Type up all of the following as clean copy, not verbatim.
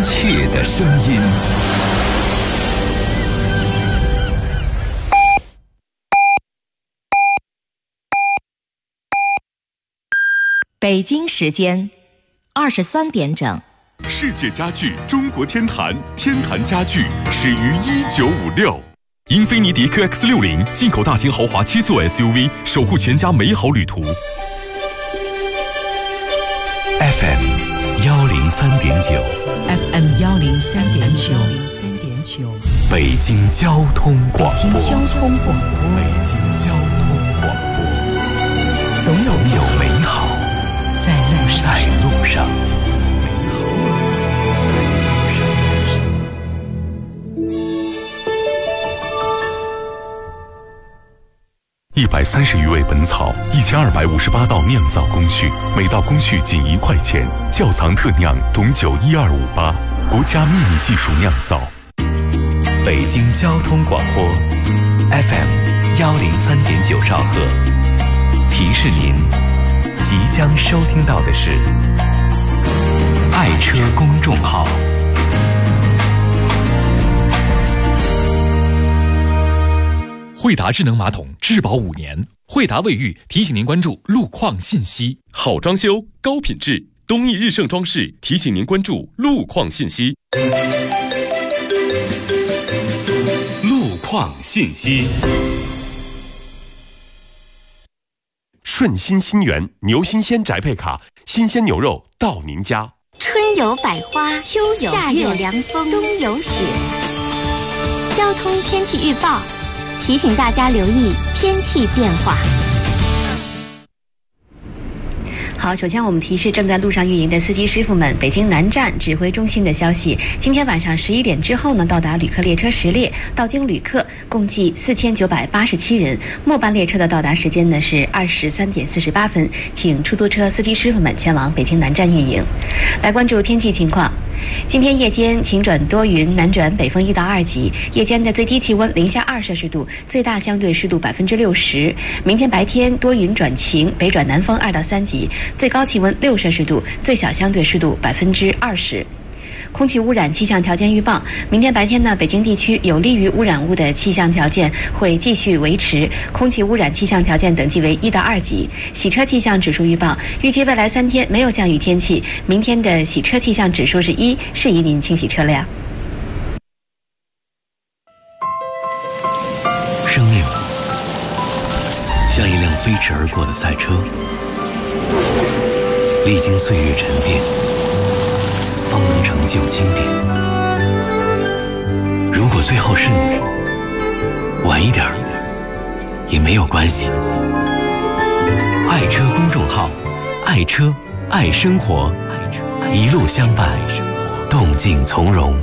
切的声音。 北京时间23点整。 世界家具中国天坛，天坛家具始于1956。英菲尼迪 QX60 进口大型豪华7座 SUV， 守护全家美好旅途。 FM 103.9 FM 103.9 北京交通广播。 北京交通广播。 北京交通广播。总有美好在路上。130余味本草，1258道酿造工序，每道工序仅1块钱。窖藏特酿董酒12588，国家秘密技术酿造。北京交通广播 FM 103.9兆赫，提示您即将收听到的是爱车公众号。 惠达智能马桶质保5年，惠达卫浴提醒您关注路况信息。好装修高品质，东益日盛装饰提醒您关注路况信息。 路况信息。 顺心新源牛新鲜宅配卡，新鲜牛肉到您家。 春有百花，秋有夏有凉风，冬有雪。交通天气预报提醒大家留意天气变化。 好，首先我们提示正在路上运营的司机师傅们，北京南站指挥中心的消息，今天晚上11点之后呢，到达旅客列车10列，到京旅客共计4987人。末班列车的到达时间呢是23点48分，请出租车司机师傅们前往北京南站运营。来关注天气情况。今天夜间晴转多云，南转北风1到2级，夜间的最低气温零下2摄氏度，最大相对湿度60%。明天白天多云转晴，北转南风2到3级，最高气温6摄氏度，最小相对湿度20%。空气污染气象条件预报，明天白天呢，北京地区有利于污染物的气象条件会继续维持，空气污染气象条件等级为1到2级。洗车气象指数预报，预计未来3天没有降雨天气，明天的洗车气象指数是1，适宜您清洗车辆。 生命像一辆飞驰而过的赛车，历经岁月沉淀，方能成就经典。如果最后是你，晚一点也没有关系。爱车公众号，爱车爱生活，一路相伴，动静从容。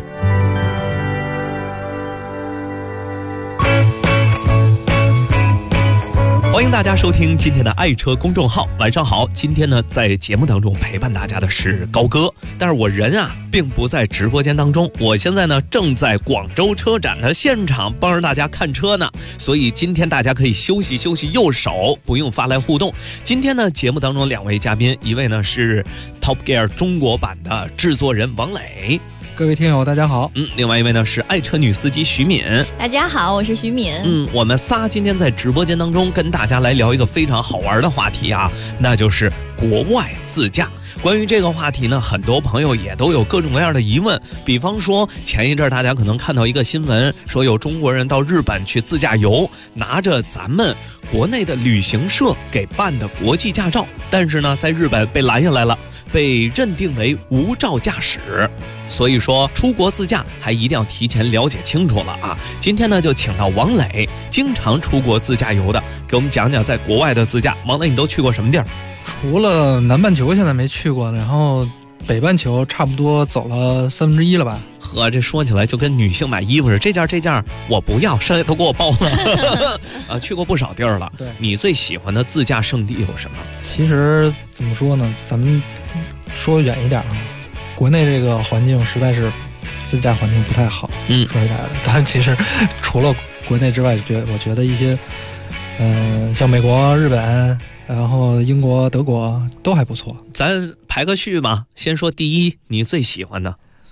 欢迎大家收听今天的爱车公众号，晚上好。今天呢，在节目当中陪伴大家的是高哥，但是我人啊并不在直播间当中，我现在呢正在广州车展的现场帮着大家看车呢，所以今天大家可以休息休息右手，不用发来互动。今天呢，节目当中2位嘉宾，一位呢是 Top Gear 中国版的制作人王磊。 各位听友大家好。 另外一位呢是爱车女司机徐敏。 大家好，我是徐敏。 我们仨今天在直播间当中跟大家来聊一个非常好玩的话题啊，那就是国外自驾。关于这个话题呢，很多朋友也都有各种各样的疑问，比方说前一阵大家可能看到一个新闻，说有中国人到日本去自驾游，拿着咱们国内的旅行社给办的国际驾照，但是呢在日本被拦下来了，被认定为无照驾驶。所以说出国自驾还一定要提前了解清楚了啊！今天呢就请到王磊，经常出国自驾游的，给我们讲讲在国外的自驾。王磊，你都去过什么地儿？ 除了南半球现在没去过，然后北半球差不多走了1/3了吧。 呵，这说起来就跟女性买衣服似的，这件我不要，剩下都给我包了。去过不少地儿了。 对， 你最喜欢的自驾胜地有什么？ 其实怎么说呢，咱们说远一点啊，国内这个环境实在是自驾环境不太好。说实在的，但其实除了国内之外，我觉得一些像美国、日本，然后英国、德国都还不错。 咱排个序嘛，先说第一，你最喜欢的。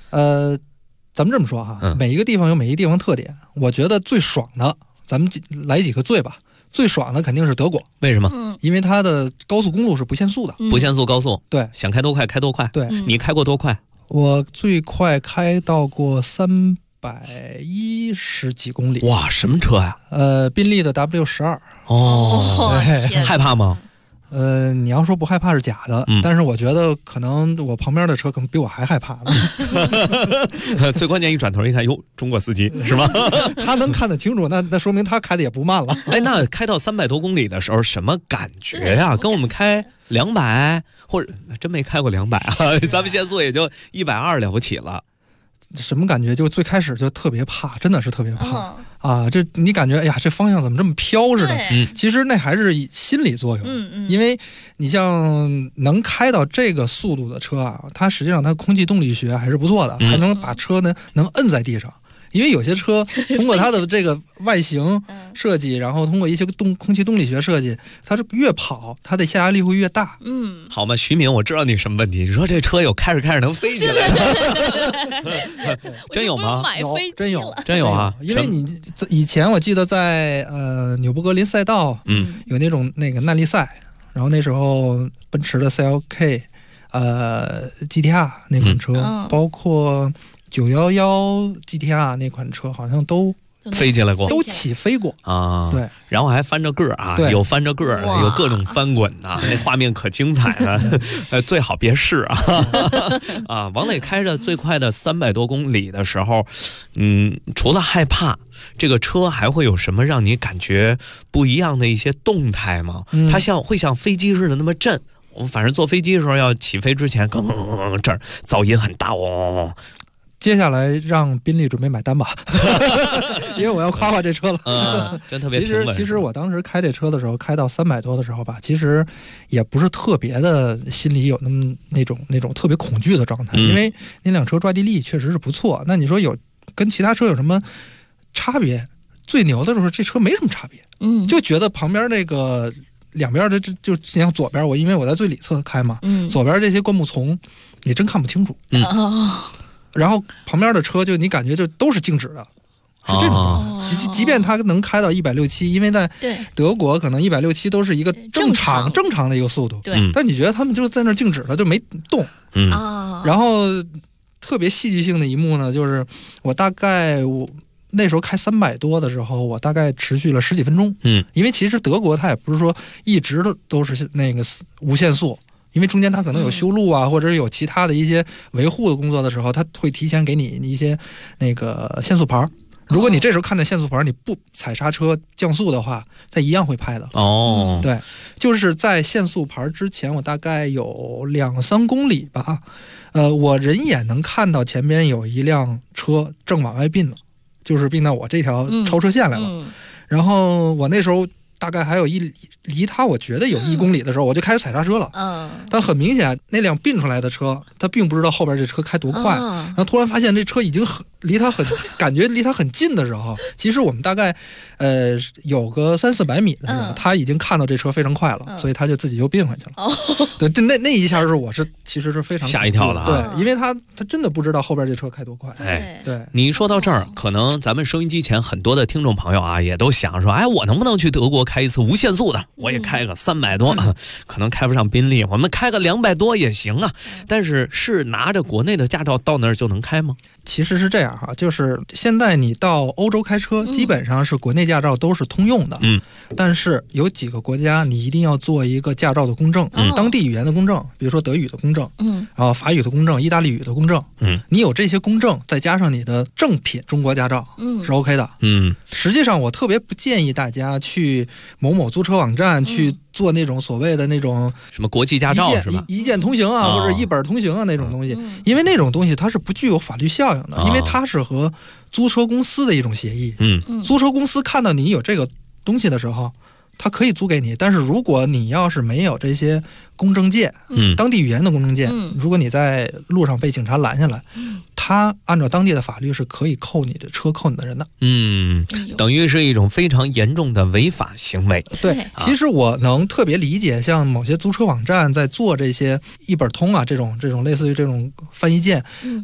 咱们这么说哈，每一个地方有每一个地方特点。我觉得最爽的，咱们来几个最吧。最爽的肯定是德国， 为什么？ 因为它的高速公路是不限速的， 不限速高速， 对， 想开多快开多快。 对， 你开过多快？ 我最快开到过310几公里。 哇，什么车呀？ 宾利的 W12。 哦，害怕吗？ 你要说不害怕是假的，但是我觉得可能我旁边的车可能比我还害怕呢。 最关键一转头一看，哟，中国司机是吧？ 他能看得清楚，那说明他开的也不慢了。 哎，那开到300多公里的时候，什么感觉呀？跟我们开200，或者真没开过200啊，咱们限速也就120了不起了。 什么感觉？就最开始就特别怕，真的是特别怕啊！这你感觉，哎呀，这方向怎么这么飘似的？其实那还是心理作用。因为你像能开到这个速度的车啊，它实际上它空气动力学还是不错的，还能把车呢能摁在地上。因为有些车通过它的这个外形设计，然后通过一些空气动力学设计，它是越跑它的下压力会越大。 好嘛，徐明，我知道你什么问题。你说这车有开着能飞起来的，真有吗？真有啊！ 因为你以前我记得在纽博格林赛道，有那个耐力赛，然后那时候奔驰的 CLK，GTR 那款车，包括911 GTR 那款车好像都飞起来过， 都起飞过啊。 对， 然后还翻着个儿啊，有翻着个儿，有各种翻滚啊，那画面可精彩了。最好别试啊！啊，王磊开着最快的300多公里的时候，除了害怕，这个车还会有什么让你感觉不一样的一些动态吗？它会像飞机似的那么震。我们反正坐飞机的时候要起飞之前，这儿噪音很大哦。 接下来让宾利准备买单吧，因为我要夸这车了。 真特别平稳。 其实我当时开这车的时候，开到300多的时候吧，其实也不是特别的心里有那种特别恐惧的状态，因为那辆车抓地力确实是不错。那你说跟其他车有什么差别？最牛的时候，这车没什么差别。就觉得旁边那个。两边的就像左边，因为我在最里侧开嘛，左边这些灌木丛你真看不清楚。然后旁边的车就你感觉就都是静止的，是这种。即便它能开到160-170，因为在德国可能160-170都是一个正常的一个速度。但你觉得他们就在那静止了，就没动。然后特别戏剧性的一幕呢，就是我大概那时候开300多的时候，我大概持续了10几分钟。因为其实德国它也不是说一直都是那个无限速，因为中间它可能有修路啊，或者是有其他的一些维护的工作的时候，它会提前给你一些那个限速牌。如果你这时候看到限速牌，你不踩刹车降速的话，它一样会拍的。对，就是在限速牌之前，我大概有2-3公里吧，我人眼能看到前边有一辆车正往外并了。就是并到我这条超车线来了，然后我那时候大概还有离他我觉得有1公里的时候，我就开始踩刹车了。但很明显，那辆并出来的车，他并不知道后边这车开多快，然后突然发现这车已经感觉离他很近的时候，其实我们大概有个300-400米的时候，他已经看到这车非常快了，所以他就自己又并回去了。对，那一下其实是非常吓一跳的啊。 对，因为他真的不知道后边这车开多快。对， 你说到这儿，可能咱们收音机前很多的听众朋友啊，也都想说，哎，我能不能去德国开一次无限速的？我也开个300多，可能开不上宾利，我们开个200多也行啊。但是拿着国内的驾照到那儿就能开吗？ 其实是这样哈，就是现在你到欧洲开车，基本上是国内驾照都是通用的。但是有几个国家你一定要做一个驾照的公证，当地语言的公证，比如说德语的公证，然后法语的公证，意大利语的公证。你有这些公证，再加上你的正品中国驾照，是 OK 的。实际上我特别不建议大家去某某租车网站去做那种所谓的那种什么国际驾照是吧？ 一键通行啊，或者一本通行啊那种东西，因为那种东西它是不具有法律效应的，因为它是和租车公司的一种协议。租车公司看到你有这个东西的时候，它可以租给你，但是如果你要是没有这些公证件，当地语言的公证件，如果你在路上被警察拦下来，他按照当地的法律是可以扣你的车、扣你的人的。 等于是一种非常严重的违法行为。 对，其实我能特别理解，像某些租车网站在做这些一本通啊这种类似于这种翻译件。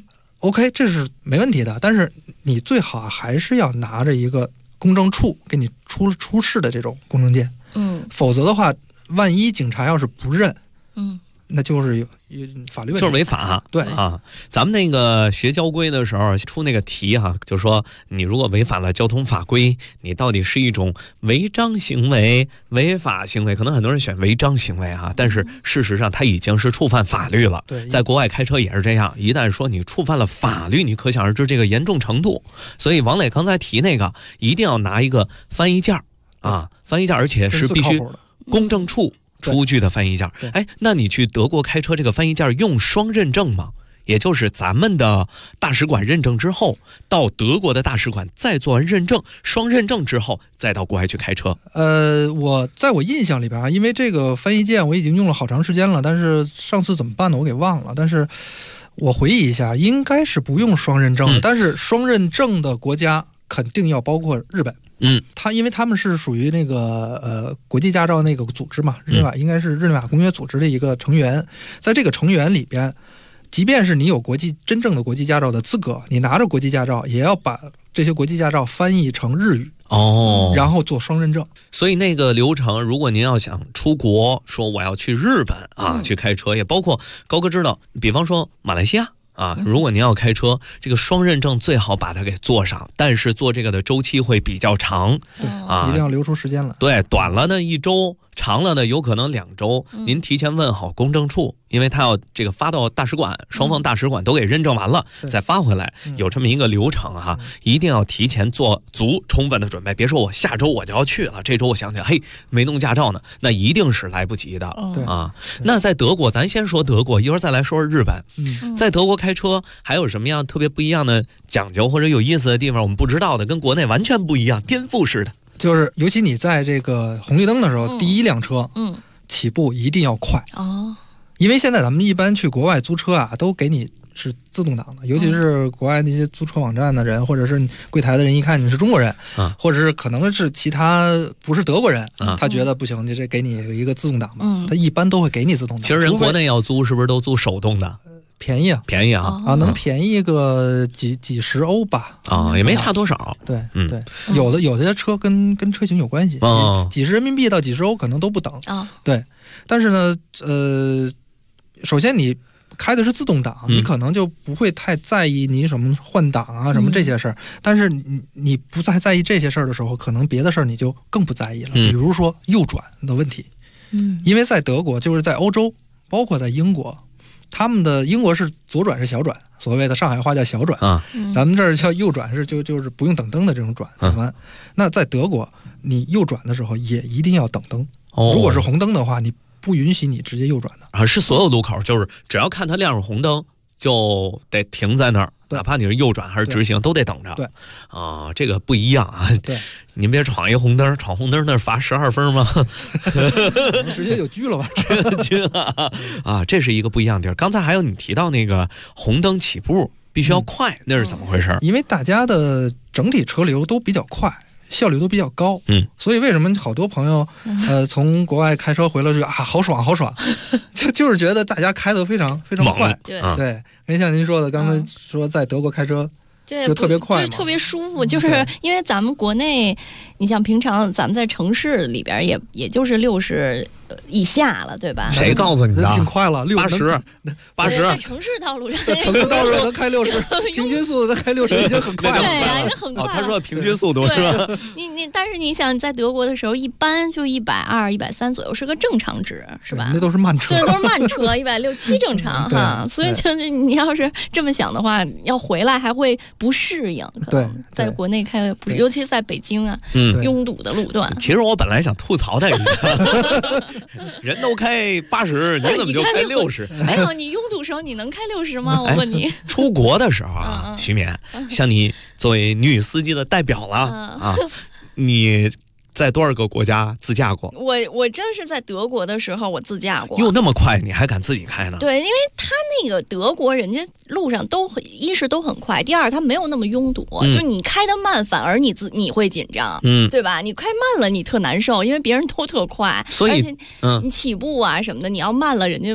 OK， 这是没问题的，但是你最好还是要拿着一个公证处给你出示的这种公证件，否则的话，万一警察要是不认，那就是有法律问题， 就是违法。 对啊，咱们那个学交规的时候出那个题哈，就说你如果违反了交通法规，你到底是一种违章行为、违法行为？可能很多人选违章行为哈，但是事实上它已经是触犯法律了。 对， 在国外开车也是这样，一旦说你触犯了法律，你可想而知这个严重程度。所以王磊刚才提那个，一定要拿一个翻译件啊，翻译件，而且是必须公证处出具的翻译件。哎，那你去德国开车这个翻译件用双认证吗？也就是咱们的大使馆认证之后，到德国的大使馆再做完认证，双认证之后再到国外去开车。 我在我印象里边啊，因为这个翻译件我已经用了好长时间了，但是上次怎么办呢？我给忘了。但是我回忆一下，应该是不用双认证的，但是双认证的国家肯定要包括日本。因为他们是属于那个国际驾照那个组织嘛，日内瓦应该是日内瓦公约组织的一个成员，在这个成员里边，即便是你有真正的国际驾照的资格，你拿着国际驾照，也要把这些国际驾照翻译成日语然后做双认证。 所以那个流程，如果您要想出国，说我要去日本啊，去开车，也包括高哥知道，比方说马来西亚。如果您要开车，这个双认证最好把它给做上，但是做这个的周期会比较长， 一定要留出时间来。 对，短了呢1周，长了呢有可能2周。您提前问好公证处，因为他要这个发到大使馆，双方大使馆都给认证完了，再发回来，有这么一个流程哈，一定要提前做足充分的准备。别说我下周我就要去了，这周我想起来，嘿，没弄驾照呢，那一定是来不及的啊。那在德国，咱先说德国，一会儿再来说说日本。在德国开车还有什么样特别不一样的讲究或者有意思的地方，我们不知道的，跟国内完全不一样，颠覆式的。 就是尤其你在这个红绿灯的时候，第一辆车起步一定要快因为现在咱们一般去国外租车啊，都给你是自动挡的，尤其是国外那些租车网站的人，或者是柜台的人，一看你是中国人，或者是可能是其他不是德国人，他觉得不行，你这给你一个自动挡的，他一般都会给你自动挡。 其实人国内要租是不是都租手动的？ 便宜啊，能便宜个几十欧吧， 也没差多少。 对，有的车跟车型有关系，几十人民币到几十欧可能都不等对，但是呢，首先你开的是自动挡，你可能就不会太在意你什么换挡啊什么这些事儿。但是你不再在意这些事儿的时候，可能别的事儿你就更不在意了。比如说右转的问题，因为在德国，就是在欧洲，包括在英国。他们的英国是左转是小转，所谓的上海话叫小转咱们这儿叫右转是就是不用等灯的这种转那在德国你右转的时候也一定要等灯如果是红灯的话，你不允许你直接右转的是所有路口，就是只要看它亮着红灯就得停在那儿，哪怕你是右转还是直行都得等着。 对这个不一样啊。 对， 您别闯一红灯，闯红灯那罚12分吗？ 直接就拘了吧， 拘了啊！这是一个不一样的地儿。刚才还有你提到那个红灯起步必须要快，那是怎么回事？ 因为大家的整体车流都比较快。效率都比较高，所以为什么好多朋友，从国外开车回来就好爽好爽，就是觉得大家开得非常非常快，对，跟像您说的，刚才说在德国开车。就特别快， 就是特别舒服，就是因为咱们国内，你像平常咱们在城市里边也就是60以下了，对吧？ 谁告诉你的？ 挺快了，80， 在城市道路上， 城市道路上能开60，平均速度能开60已经很快了。 对呀，也很快。 他说平均速度是吧？ 但是你想在德国的时候，一般就120、130左右是个正常值，是吧？ 那都是慢车， 对，都是慢车，160、170正常哈。所以就是你要是这么想的话，要回来还会不适应。 对， 在国内开不是，尤其在北京啊，拥堵的路段。 其实我本来想吐槽他一下，人都开80，你怎么就开60？ 没有，你拥堵时候你能开60吗？我问你。 出国的时候啊，徐勉，像你作为女司机的代表了你在多少个国家自驾过？ 我真是在德国的时候我自驾过。 又那么快，你还敢自己开呢？ 对，因为他那个德国人家路上一是都很快，第二他没有那么拥堵，就你开得慢反而你会紧张，对吧？你开慢了你特难受，因为别人都特快， 所以而且你起步啊什么的，你要慢了人家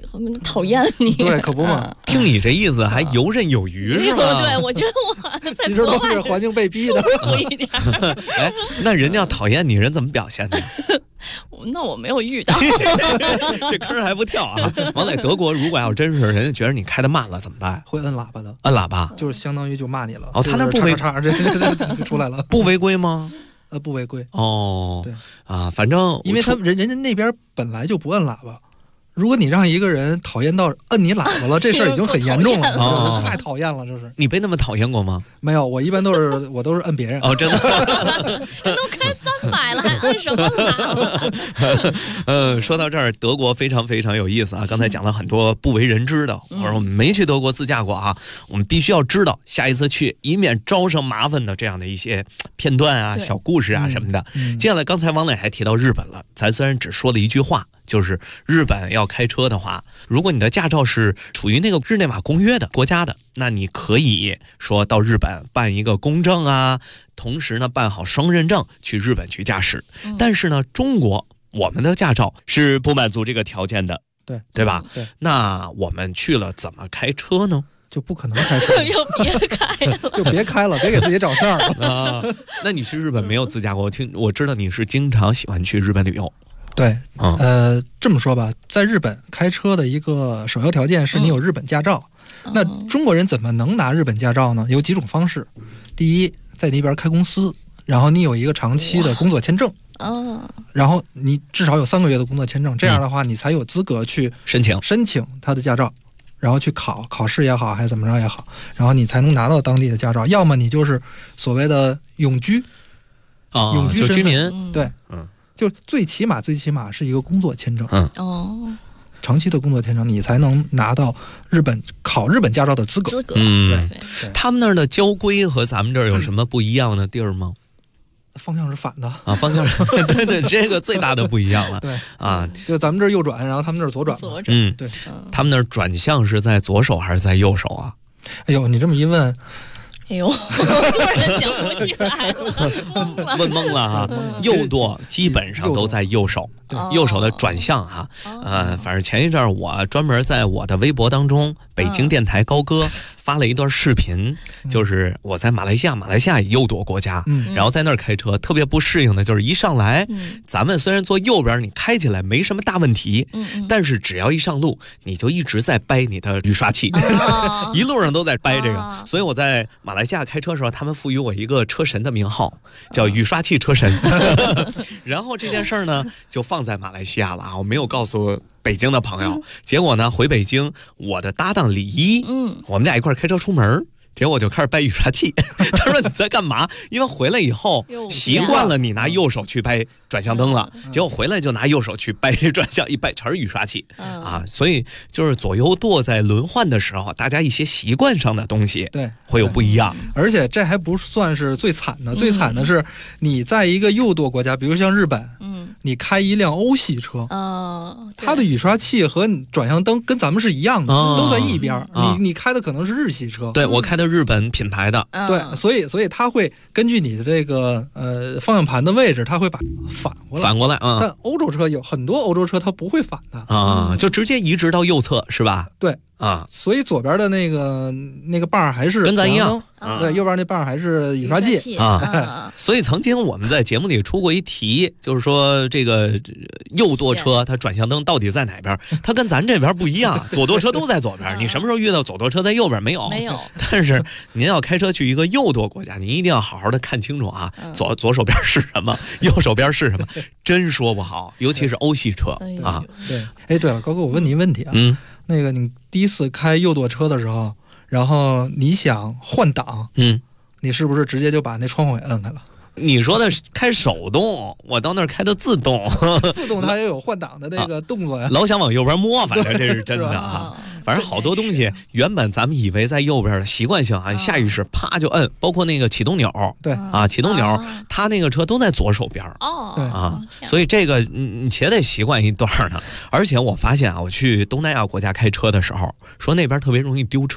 讨厌你。 对，可不嘛。 听你这意思还游刃有余是吧？ 对，我觉得我在其实都是环境被逼的。 一点。 哎，那人家讨厌你，人怎么表现呢？ 那我没有遇到。 这坑还不跳啊！王磊，德国如果要真是人家觉得你开的慢了怎么办？ 会摁喇叭的。 摁喇叭就是相当于就骂你了。 哦，他那不违叉这就出来了。 不违规吗？ 不违规。 哦， 对啊，反正因为人家那边本来就不摁喇叭。如果你让一个人讨厌到摁你喇叭了，这事儿已经很严重了，太讨厌了，这是。 你被那么讨厌过吗？ 没有，我一般都是摁别人。 哦，真的。 人都开300了，还摁什么喇叭？说到这儿，德国非常非常有意思啊！刚才讲了很多不为人知的，或者我们没去德国自驾过啊，我们必须要知道，下一次去以免招上麻烦的这样的一些片段啊、小故事啊什么的。接下来，刚才王磊还提到日本了，咱虽然只说了一句话。就是日本要开车的话，如果你的驾照是处于那个日内瓦公约的国家的，那你可以说到日本办一个公证啊，同时呢办好双认证去日本去驾驶。但是呢，中国我们的驾照是不满足这个条件的，对吧？ 对。 那我们去了怎么开车呢？ 就不可能开车， 就别开了， 就别开了，别给自己找事儿了啊。那你去日本没有自驾过？我知道你是经常喜欢去日本旅游。 对，这么说吧，在日本开车的一个首要条件是你有日本驾照。那中国人怎么能拿日本驾照呢？有几种方式。第一，在那边开公司，然后你有一个长期的工作签证，然后你至少有3个月的工作签证，这样的话你才有资格去申请他的驾照，然后去考试也好，还是怎么着也好，然后你才能拿到当地的驾照。要么你就是所谓的永居永居居民， 对，就最起码是一个工作签证，长期的工作签证，你才能拿到考日本驾照的资格。 对，他们那儿的交规和咱们这儿有什么不一样的地儿吗？ 方向是反的啊，方向是对，这个最大的不一样了。 对啊， 就咱们这儿右转，然后他们那儿左转。 对，他们那儿转向是在左手还是在右手啊？ 哎呦，你这么一问。 哎呦，突然想不起来了， 问懵了哈。右舵基本上都在右手，右手的转向哈。反正前一阵我专门在我的微博当中，北京电台高歌发了一段视频，就是我在马来西亚右舵国家，然后在那儿开车，特别不适应的就是一上来，咱们虽然坐右边，你开起来没什么大问题，但是只要一上路，你就一直在掰你的雨刷器，一路上都在掰这个，所以我在马来西亚开车的时候，他们赋予我一个车神的名号，叫雨刷器车神。然后这件事儿呢，就放在马来西亚了啊，我没有告诉北京的朋友。结果呢，回北京，我的搭档李一，我们俩一块开车出门。结果我就开始掰雨刷器，他说你在干嘛？因为回来以后习惯了你拿右手去掰转向灯了，结果回来就拿右手去掰转向，一掰全是雨刷器啊！所以就是左右舵在轮换的时候，大家一些习惯上的东西对会有不一样。 而且这还不算是最惨的，最惨的是你在一个右舵国家，比如像日本，你开一辆欧系车，它的雨刷器和转向灯跟咱们是一样的，都在一边。你开的可能是日系车， 对我开的日本品牌的， 对，所以它会根据你的这个方向盘的位置，它会把反过来啊。但欧洲车有很多欧洲车它不会反的啊，就直接移植到右侧是吧？ 对啊，所以左边的那个棒还是跟咱一样， 对，右边那棒还是雨刷器啊。所以曾经我们在节目里出过一题，就是说这个右舵车它转向灯到底在哪边？它跟咱这边不一样，左舵车都在左边。你什么时候遇到左舵车在右边？没有。但是您要开车去一个右舵国家，您一定要好好的看清楚啊，左手边是什么，右手边是什么，真说不好，尤其是欧系车啊。 对，哎，对了，高哥，我问你一问题啊，那个你第一次开右舵车的时候，然后你想换挡，你是不是直接就把那窗户给摁开了？ 你说的是开手动，我到那儿开的自动。 自动它也有换挡的那个动作呀。 老想往右边摸，反正这是真的啊。反正好多东西原本咱们以为在右边的习惯性啊，下意识啪就摁，包括那个启动钮， 对啊，启动钮，它那个车都在左手边对啊，所以这个你且得习惯一段呢。而且我发现啊，我去东南亚国家开车的时候，说那边特别容易丢车。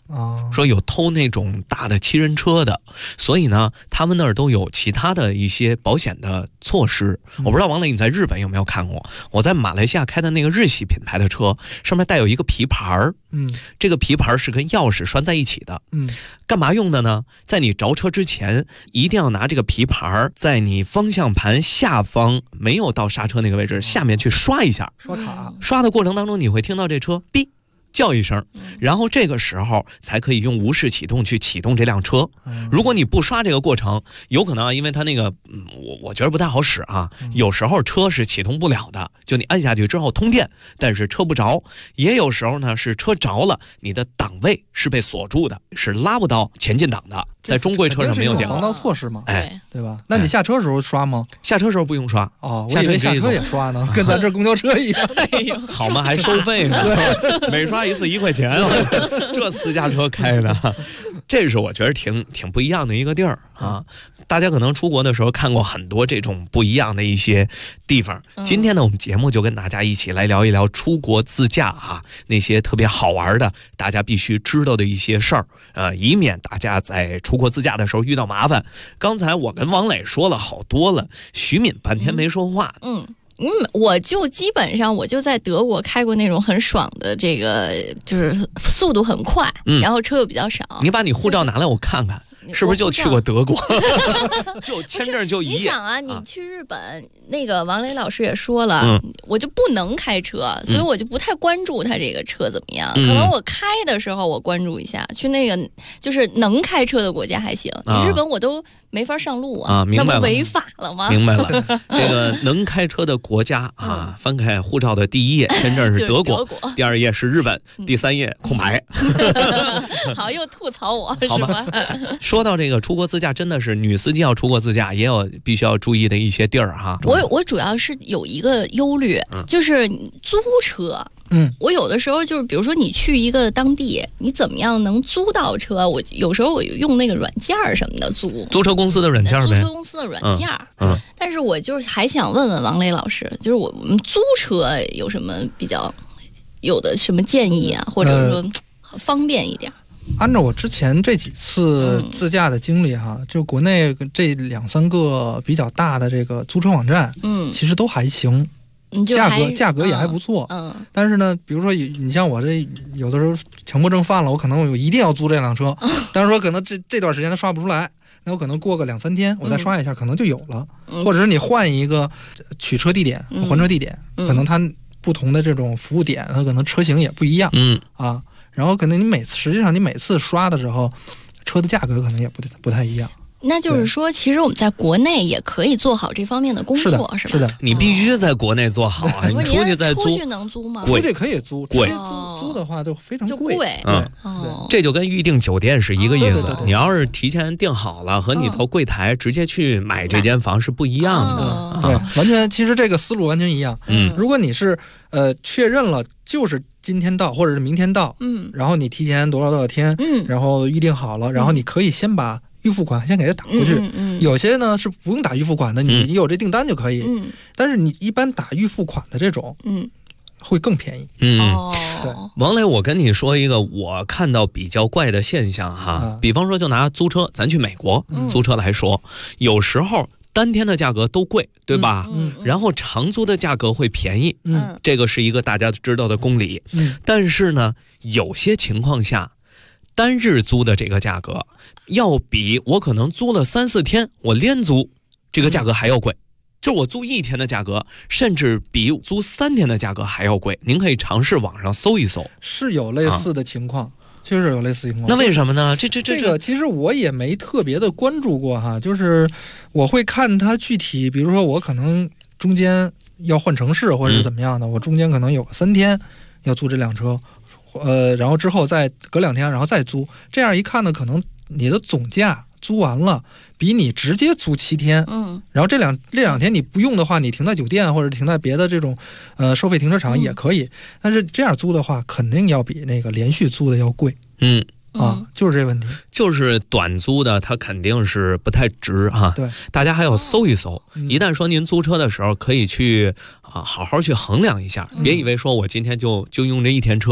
说有偷那种大的7人车的，所以呢，他们那儿都有其他的一些保险的措施。我不知道王磊你在日本有没有看过？我在马来西亚开的那个日系品牌的车，上面带有一个皮牌儿，这个皮牌是跟钥匙拴在一起的，干嘛用的呢？在你着车之前，一定要拿这个皮牌在你方向盘下方没有到刹车那个位置下面去刷一下， 刷卡， 刷的过程当中你会听到这车哔叫一声，然后这个时候才可以用无视启动去启动这辆车。如果你不刷这个过程，有可能啊，因为它那个我觉得不太好使啊，有时候车是启动不了的，就你按下去之后通电，但是车不着；也有时候呢是车着了，你的档位是被锁住的，是拉不到前进档的。在中规车上没有见过防盗措施嘛，对吧？那你下车时候刷吗？ 下车时候不用刷哦，下车也刷呢，跟咱这公交车一样。 好吗？还收费呢，每刷一次1块钱，这私家车开的，这是我觉得挺不一样的一个地儿啊。大家可能出国的时候看过很多这种不一样的一些地方。今天呢，我们节目就跟大家一起来聊一聊出国自驾啊，那些特别好玩的，大家必须知道的一些事儿，以免大家在出国自驾的时候遇到麻烦。刚才我跟王磊说了好多了，徐敏半天没说话。 我就基本上我就在德国开过那种很爽的，这个就是速度很快，然后车又比较少。 你把你护照拿来我看看。是不是就去过德国？就签证就一夜。 你想啊，你去日本，那个王磊老师也说了，我就不能开车，所以我就不太关注他这个车怎么样。可能我开的时候我关注一下，去那个就是能开车的国家还行。日本我都没法上路啊， 明白了， 那不违法了吗？ 明白了，这个能开车的国家啊，翻开护照的第1页，签证是德国，第2页是日本，第3页空白。 好，又吐槽我是吧？说到这个出国自驾，真的是女司机要出国自驾，也有必须要注意的一些地儿哈。 我主要是有一个忧虑，就是租车。我有的时候就是，比如说你去一个当地，你怎么样能租到车？我有时候我用那个软件什么的租车公司的软件呗， 租车公司的软件。但是我就是还想问问王磊老师，就是我们租车有什么比较有的什么建议啊，或者说方便一点？ 按照我之前这几次自驾的经历哈，就国内这2-3个比较大的这个租车网站，其实都还行，价格也还不错。但是呢，比如说你像我这有的时候强迫症犯了，我可能我一定要租这辆车，但是说可能这段时间它刷不出来，那我可能过个2-3天，我再刷一下，可能就有了。或者是你换一个取车地点、还车地点，可能它不同的这种服务点，它可能车型也不一样。然后可能实际上你每次刷的时候，车的价格可能也不太一样。 那就是说，其实我们在国内也可以做好这方面的工作，是吧？ 是的， 你必须在国内做好啊！你出去再租， 出去能租吗？ 出去可以租， 贵。 租的话就非常贵。 这就跟预订酒店是一个意思。你要是提前订好了，和你到柜台直接去买这间房是不一样的。 对，完全，其实这个思路完全一样。如果你是确认了就是今天到或者是明天到，然后你提前多少天，然后预定好了，然后你可以先把预付款先给他打过去。有些呢是不用打预付款的，你有这订单就可以。但是你一般打预付款的这种，会更便宜。 对。王磊，我跟你说一个我看到比较怪的现象哈，比方说就拿租车，咱去美国租车来说，有时候单天的价格都贵，对吧？然后长租的价格会便宜，这个是一个大家知道的公理。但是呢，有些情况下，单日租的这个价格要比我可能租了3-4天，我连租这个价格还要贵。就是我租1天的价格，甚至比租3天的价格还要贵。您可以尝试网上搜一搜， 是有类似的情况。确实有类似情况。 那为什么呢？这个其实我也没特别的关注过哈，就是我会看它具体，比如说我可能中间要换城市或者是怎么样的，我中间可能有个3天要租这辆车，然后之后再隔2天然后再租，这样一看呢，可能你的总价租完了比你直接租7天，然后这两天你不用的话，你停在酒店或者停在别的这种收费停车场也可以，但是这样租的话肯定要比那个连续租的要贵。就是这问题， 就是短租的它肯定是不太值哈。 对， 大家还要搜一搜。一旦说您租车的时候，可以去好好去衡量一下，别以为说我今天就用这1天车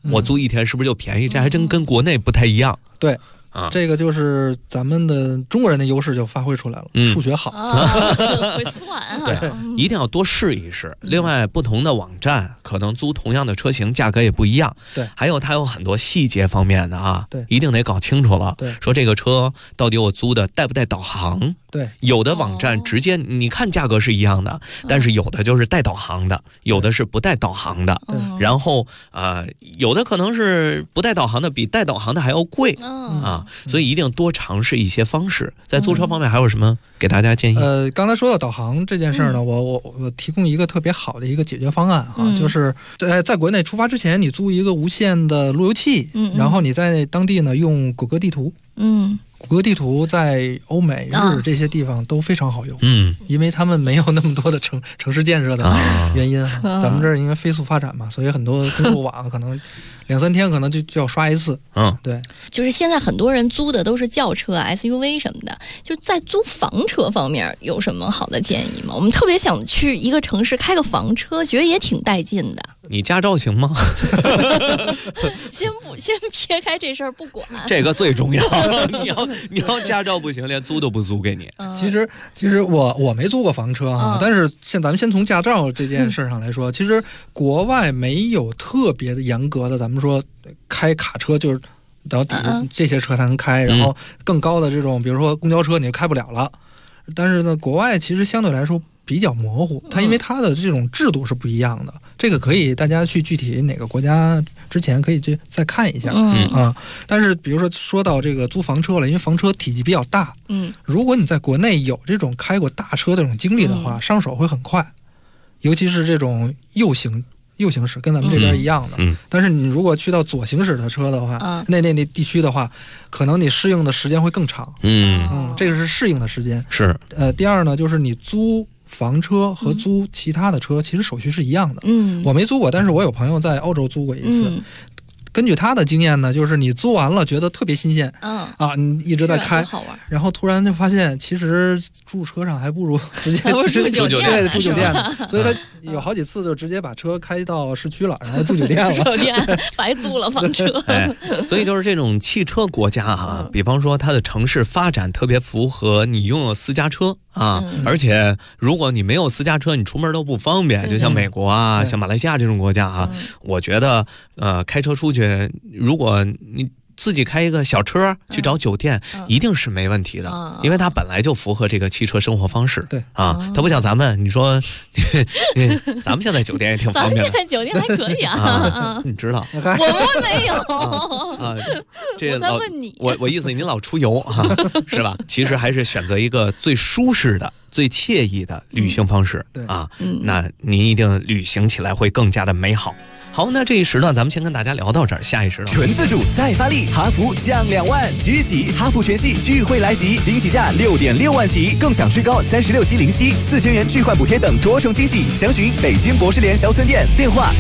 我租一天是不是就便宜？这还真跟国内不太一样。 对。这个就是咱们的中国人的优势就发挥出来了，数学好， 会算啊。 对，一定要多试一试。另外，不同的网站可能租同样的车型价格也不一样。 对， 还有它有很多细节方面的啊， 对， 一定得搞清楚了。 对， 说这个车到底我租的带不带导航？ 对， 有的网站直接你看价格是一样的，但是有的就是带导航的，有的是不带导航的。然后有的可能是不带导航的比带导航的还要贵啊，所以一定多尝试一些方式。在租车方面还有什么给大家建议？ 刚才说到导航这件事呢，我提供一个特别好的一个解决方案啊，就是在国内出发之前，你租一个无线的路由器，然后你在当地呢用谷歌地图，谷歌地图在欧美日这些地方都非常好用，因为他们没有那么多的城市建设的原因，咱们这儿因为飞速发展嘛，所以很多公路网可能2-3天可能就要刷一次。对， 就是现在很多人租的都是轿车、SUV 什么的，就在租房车方面有什么好的建议吗？我们特别想去一个城市开个房车，觉得也挺带劲的。 你驾照行吗？ 先撇开这事儿不管， 这个最重要。你要驾照不行，连租都不租给你。 其实我没租过房车啊，但是咱们先从驾照这件事上来说，其实国外没有特别的严格的，咱们说开卡车就是到底这些车才能开，然后更高的这种，比如说公交车你就开不了了。但是呢，国外其实相对来说比较模糊，它因为它的这种制度是不一样的，这个可以大家去具体哪个国家之前可以去再看一下但是比如说到这个租房车了，因为房车体积比较大，如果你在国内有这种开过大车的这种经历的话，上手会很快，尤其是这种右行驶跟咱们这边一样的，但是你如果去到左行驶的车的话，那地区的话，可能你适应的时间会更长。这个是适应的时间。 是。 第二呢，就是你租房车和租其他的车，其实手续是一样的。我没租过，但是我有朋友在澳洲租过一次。根据他的经验呢，就是你租完了觉得特别新鲜，你一直在开，然后突然就发现其实住车上还不如直接住酒店， 住酒店的，所以他有好几次就直接把车开到市区了，然后住酒店了， 酒店白租了房车。 所以就是这种汽车国家比方说它的城市发展特别符合你拥有私家车而且如果你没有私家车，你出门都不方便，就像美国像马来西亚这种国家我觉得开车出去，如果你自己开一个小车去找酒店，一定是没问题的，因为它本来就符合这个汽车生活方式。 对它不像咱们，你说咱们现在酒店也挺方便的， 咱们现在酒店还可以你知道？ 我们没有这个我在问你， 我意思你老出游是吧？其实还是选择一个最舒适的、最惬意的旅行方式那您一定旅行起来会更加的美好。好，那这一时段咱们先跟大家聊到这儿，下一时段纯自主再发力，哈弗降2万，即集哈弗全系聚会来袭，惊喜价6.6万起，更享最高36期零息，4000元置换补贴等多重惊喜。详询北京博士联销村店，电话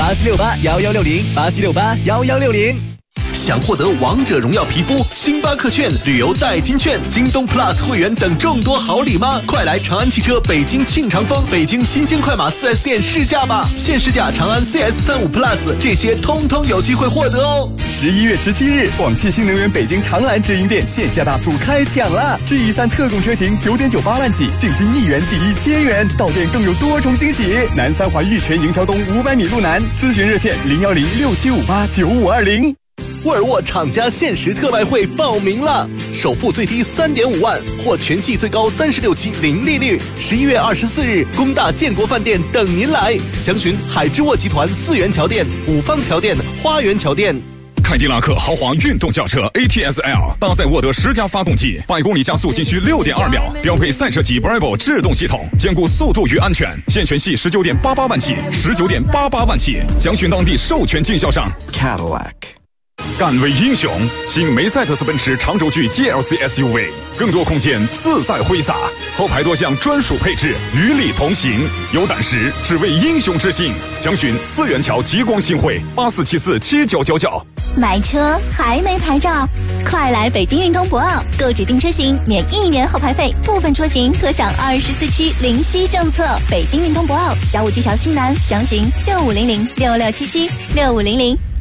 87681160，87681160。 想获得王者荣耀皮肤、星巴克券、旅游代金券、京东 Plus 会员等众多好礼吗？快来长安汽车北京庆长峰、北京新兴快马 4S 店试驾吧！现试驾长安 CS35 Plus， 这些通通有机会获得哦！11月17日，广汽新能源北京长蓝直营店线下大促开抢啦！G13 特供车型9.98万起，定金1元抵1000元，到店更有多重惊喜！南三环玉泉营桥东500米路南，咨询热线01067589520。沃尔沃厂家限时特卖会报名了，首付最低3.5万，或全系最高36期零利率。11月24日，工大建国饭店等您来。详询海之沃集团4元桥店、五方桥店、花园桥店。 凯迪拉克豪华运动轿车 ATS-L 搭载沃德10加发动机，100公里加速仅需6.2秒，标配赛车级 Bravo 制动系统，兼顾速度与安全。现全系19.88万起，19.88万起。详询当地授权经销商 Cadillac。 敢为英雄，新梅赛德斯奔驰长轴距 GLC SUV， 更多空间自在挥洒，后排多项专属配置与你同行。有胆识，只为英雄之心。详询4元桥极光新会84747999。 买车还没牌照，快来北京运通博奥购指定车型免1年后排费，部分车型可享24期零息政策。北京运通博奥小武技桥西南，详询650066776500。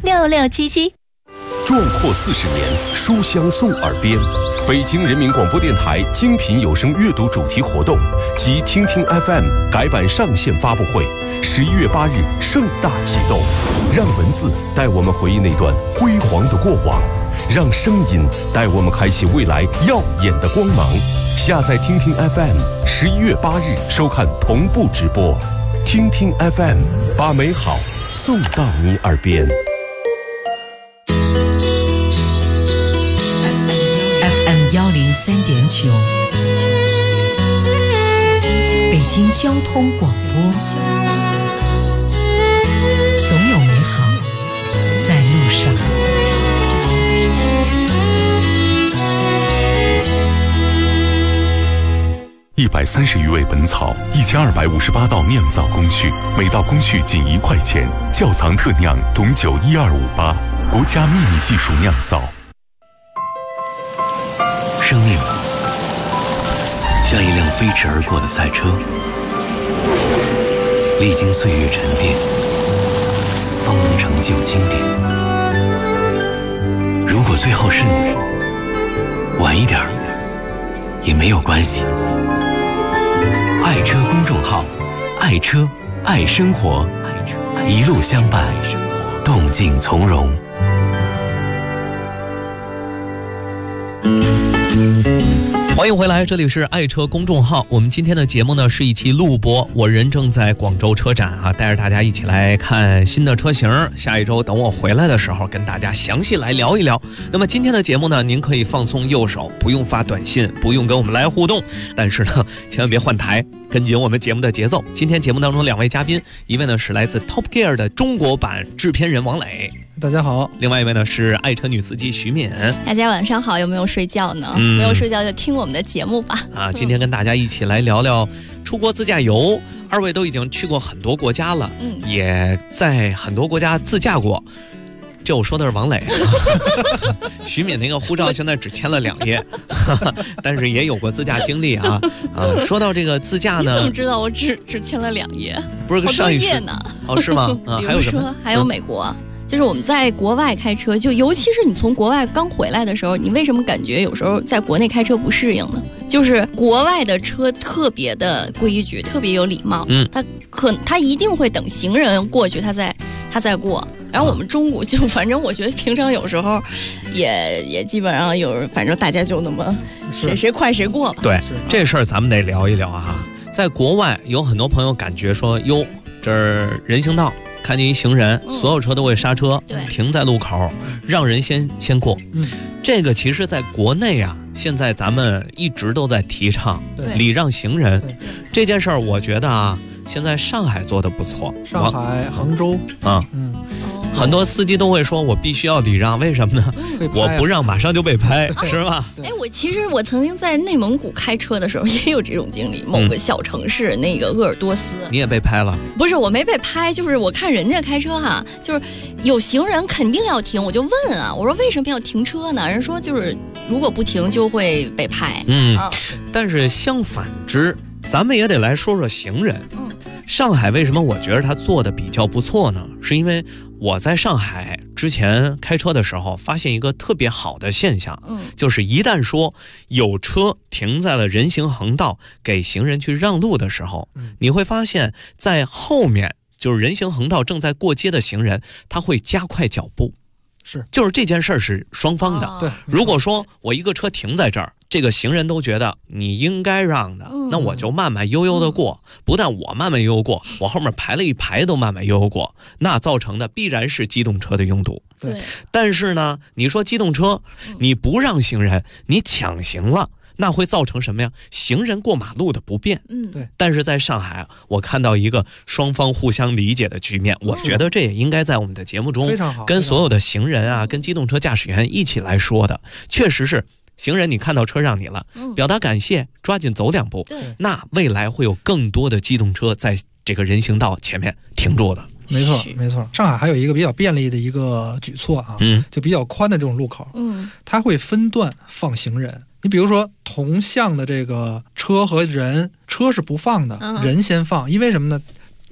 6677。 壮阔40年，书香送耳边。北京人民广播电台精品有声阅读主题活动及听听 FM 改版上线发布会，11月8日盛大启动。让文字带我们回忆那段辉煌的过往，让声音带我们开启未来耀眼的光芒。下载听听 FM，11月8日收看同步直播。听听 FM， 把美好送到你耳边。 103.9，北京交通广播，总有美好在路上。 130余味本草，1258道酿造工序，每道工序仅1块钱。窖藏特酿董酒12588，国家秘密技术酿造。 生命像一辆飞驰而过的赛车，历经岁月沉淀，方能成就经典。如果最后是你，晚一点也没有关系。爱车公众号，爱车爱生活，一路相伴，动静从容。 欢迎回来，这里是爱车公众号。我们今天的节目呢是一期录播，我人正在广州车展啊，带着大家一起来看新的车型。下一周等我回来的时候，跟大家详细来聊一聊。那么今天的节目呢，您可以放松右手，不用发短信，不用跟我们来互动，但是呢，千万别换台，跟紧我们节目的节奏。今天节目当中2位嘉宾，一位呢是来自 Top Gear 的中国版制片人王磊， 大家好； 另外一位呢是爱车女司机徐敏， 大家晚上好。有没有睡觉呢？没有睡觉就听我们的节目吧。 今天跟大家一起来聊聊出国自驾游。2位都已经去过很多国家了，也在很多国家自驾过。这我说的是王磊，徐敏那个护照现在只签了2页，但是也有过自驾经历啊。说到这个自驾呢， 你怎么知道我只签了2页？ 不是个上一页呢？ 哦，是吗？ 比如说还有美国。就是我们在国外开车，就尤其是你从国外刚回来的时候，你为什么感觉有时候在国内开车不适应呢？就是国外的车特别的规矩，特别有礼貌，他一定会等行人过去，他再过。然后我们中国就反正我觉得平常有时候也基本上反正大家就那么谁快谁过吧。 对，这事儿咱们得聊一聊啊。在国外有很多朋友感觉说，哟，这儿人行道。看见一行人，所有车都会刹车，停在路口，让人先过。这个其实在国内啊，现在咱们一直都在提倡礼让行人这件事儿。我觉得啊，现在上海做的不错， 上海、杭州很多司机都会说，我必须要礼让，为什么呢？我不让马上就被拍，是吧？ 我曾经在内蒙古开车的时候也有这种经历，某个小城市那个鄂尔多斯， 你也被拍了？ 不是，我没被拍，就是我看人家开车哈，就是有行人肯定要停，我就问啊，我说为什么要停车呢？人说就是如果不停就会被拍。 但是相反之，咱们也得来说说行人。上海为什么我觉得他做的比较不错呢？是因为我在上海之前开车的时候发现一个特别好的现象，就是一旦说有车停在了人行横道给行人去让路的时候，你会发现在后面就是人行横道正在过街的行人，他会加快脚步。就是这件事儿是双方的。 对， 如果说我一个车停在这儿，这个行人都觉得你应该让的，那我就慢慢悠悠的过。不但我慢慢悠悠过，我后面排了一排都慢慢悠悠过，那造成的必然是机动车的拥堵。 对， 但是呢，你说机动车，你不让行人，你抢行了。那会造成什么呀？行人过马路的不便。 对。 但是在上海，我看到一个双方互相理解的局面，我觉得这也应该在我们的节目中跟所有的行人啊，跟机动车驾驶员一起来说的。确实是，行人你看到车让你了，表达感谢，抓紧走2步。那未来会有更多的机动车在这个人行道前面停住的。 没错。上海还有一个比较便利的一个举措啊，就比较宽的这种路口，它会分段放行人。你比如说同向的这个车和人，车是不放的，人先放，因为什么呢？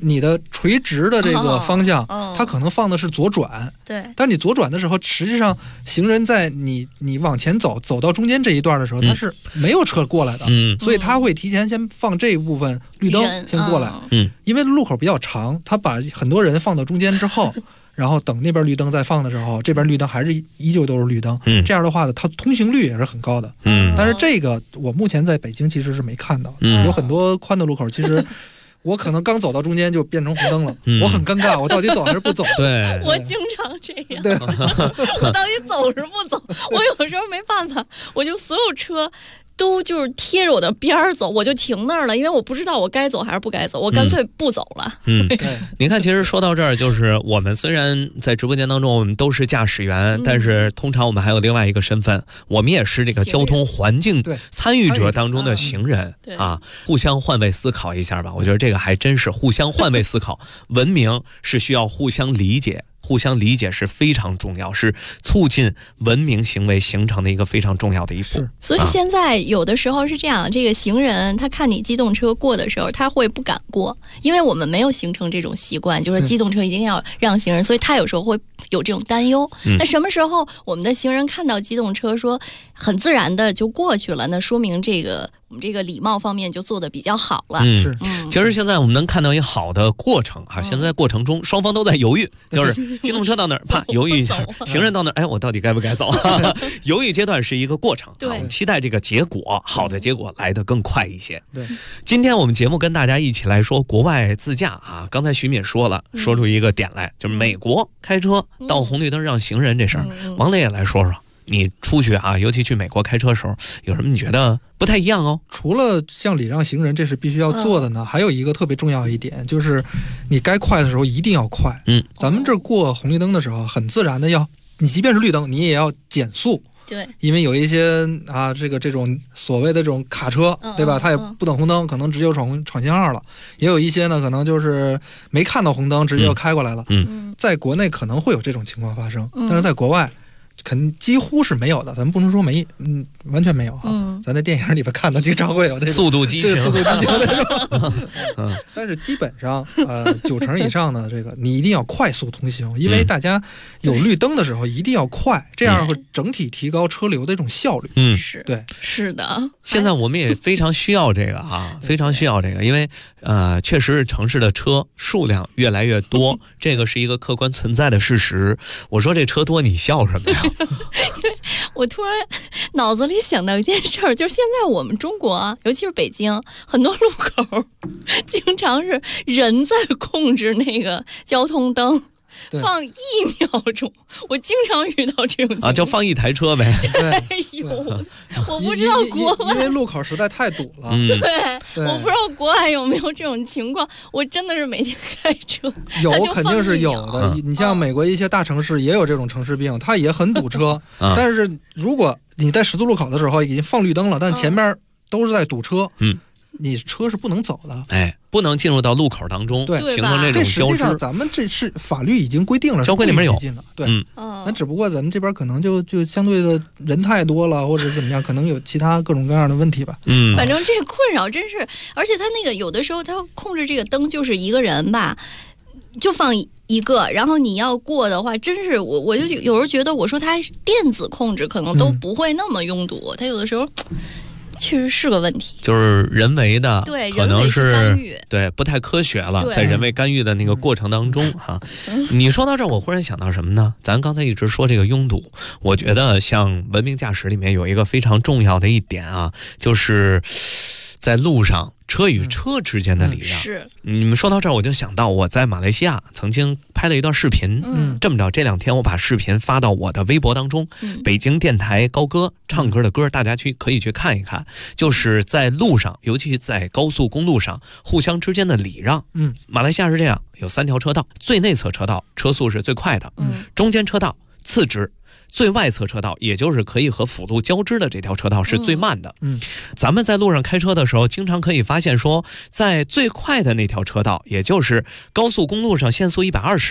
你的垂直的这个方向，它可能放的是左转， 对。 但你左转的时候，实际上行人在你往前走到中间这一段的时候，它是没有车过来的，所以他会提前先放这一部分绿灯先过来，因为路口比较长，他把很多人放到中间之后。然后等那边绿灯再放的时候，这边绿灯还是依旧都是绿灯，这样的话呢，它通行率也是很高的。但是这个我目前在北京其实是没看到，有很多宽的路口，其实我可能刚走到中间就变成红灯了，我很尴尬，我到底走还是不走？ 对， 我经常这样，我到底走是不走？我有时候没办法，我就所有车。都就是贴着我的边儿走，我就停那儿了，因为我不知道我该走还是不该走，我干脆不走了。 您看，其实说到这儿，就是我们虽然在直播间当中我们都是驾驶员，但是通常我们还有另外一个身份，我们也是这个交通环境参与者当中的行人啊，互相换位思考一下吧。我觉得这个还真是互相换位思考，文明是需要互相理解。互相理解是非常重要，是促进文明行为形成的一个非常重要的一步。 所以现在有的时候是这样，这个行人他看你机动车过的时候，他会不敢过，因为我们没有形成这种习惯，就是机动车一定要让行人，所以他有时候会有这种担忧。那什么时候我们的行人看到机动车说很自然的就过去了，那说明这个我们这个礼貌方面就做的比较好了。 其实现在我们能看到一个好的过程啊，现在过程中双方都在犹豫，就是机动车到那儿，啪犹豫一下，行人到那儿，哎，我到底该不该走？犹豫阶段是一个过程，我们期待这个结果，好的结果来得更快一些。 对， 今天我们节目跟大家一起来说国外自驾啊，刚才徐敏说了，说出一个点来，就是美国开车到红绿灯让行人这事儿，王磊也来说说。你出去啊，尤其去美国开车的时候，有什么你觉得不太一样哦？ 除了像礼让行人，这是必须要做的呢，还有一个特别重要一点，就是你该快的时候一定要快。咱们这过红绿灯的时候，很自然的你即便是绿灯，你也要减速。 对， 因为有一些啊，这种所谓的这种卡车，对吧？它也不等红灯，可能直接闯信号了。也有一些呢，可能就是没看到红灯，直接就开过来了。在国内可能会有这种情况发生，但是在国外。几乎是没有的，咱们不能说完全没有啊。咱在电影里边看到经常会有那种速度激情那种。但是基本上90%以上的这个你一定要快速通行，因为大家有绿灯的时候一定要快，这样会整体提高车流的一种效率。 是的。 现在我们也非常需要这个啊，非常需要这个，因为确实是城市的车数量越来越多，这个是一个客观存在的事实。我说这车多，你笑什么呀？ 因为我突然脑子里想到一件事儿，就是现在我们中国啊，尤其是北京，很多路口经常是人在控制那个交通灯。放1秒钟，我经常遇到这种情况啊，就放一台车呗。 对，我不知道国外， 因为路口实在太堵了。 对，我不知道国外有没有这种情况。我真的是每天开车， 有肯定是有的。你像美国一些大城市也有这种城市病，它也很堵车。但是如果你在十字路口的时候已经放绿灯了，但前面都是在堵车，你车是不能走的。 哎。不能进入到路口当中，形成这种交织。 实际上，咱们这是法律已经规定了， 交规里面有。 对，那只不过咱们这边可能就相对的人太多了，或者怎么样，可能有其他各种各样的问题吧。 反正这个困扰真是，而且他那个有的时候他控制这个灯就是一个人吧，就放一个，然后你要过的话，真是我就有时候觉得，我说他电子控制可能都不会那么拥堵，他有的时候。确实是个问题， 就是人为的， 对， 可能是干预， 对，不太科学了，在人为干预的那个过程当中哈。你说到这儿，我忽然想到什么呢？咱刚才一直说这个拥堵，我觉得像文明驾驶里面有一个非常重要的一点啊，就是在路上车与车之间的礼让。 是， 你们说到这儿，我就想到我在马来西亚曾经拍了一段视频。这么着，这2天我把视频发到我的微博当中。北京电台高歌唱歌的歌，大家可以去看一看。就是在路上，尤其在高速公路上，互相之间的礼让。马来西亚是这样，有3条车道，最内侧车道车速是最快的，中间车道次之。最外侧车道，也就是可以和辅路交织的这条车道是最慢的。咱们在路上开车的时候，经常可以发现说，在最快的那条车道，也就是高速公路上限速120，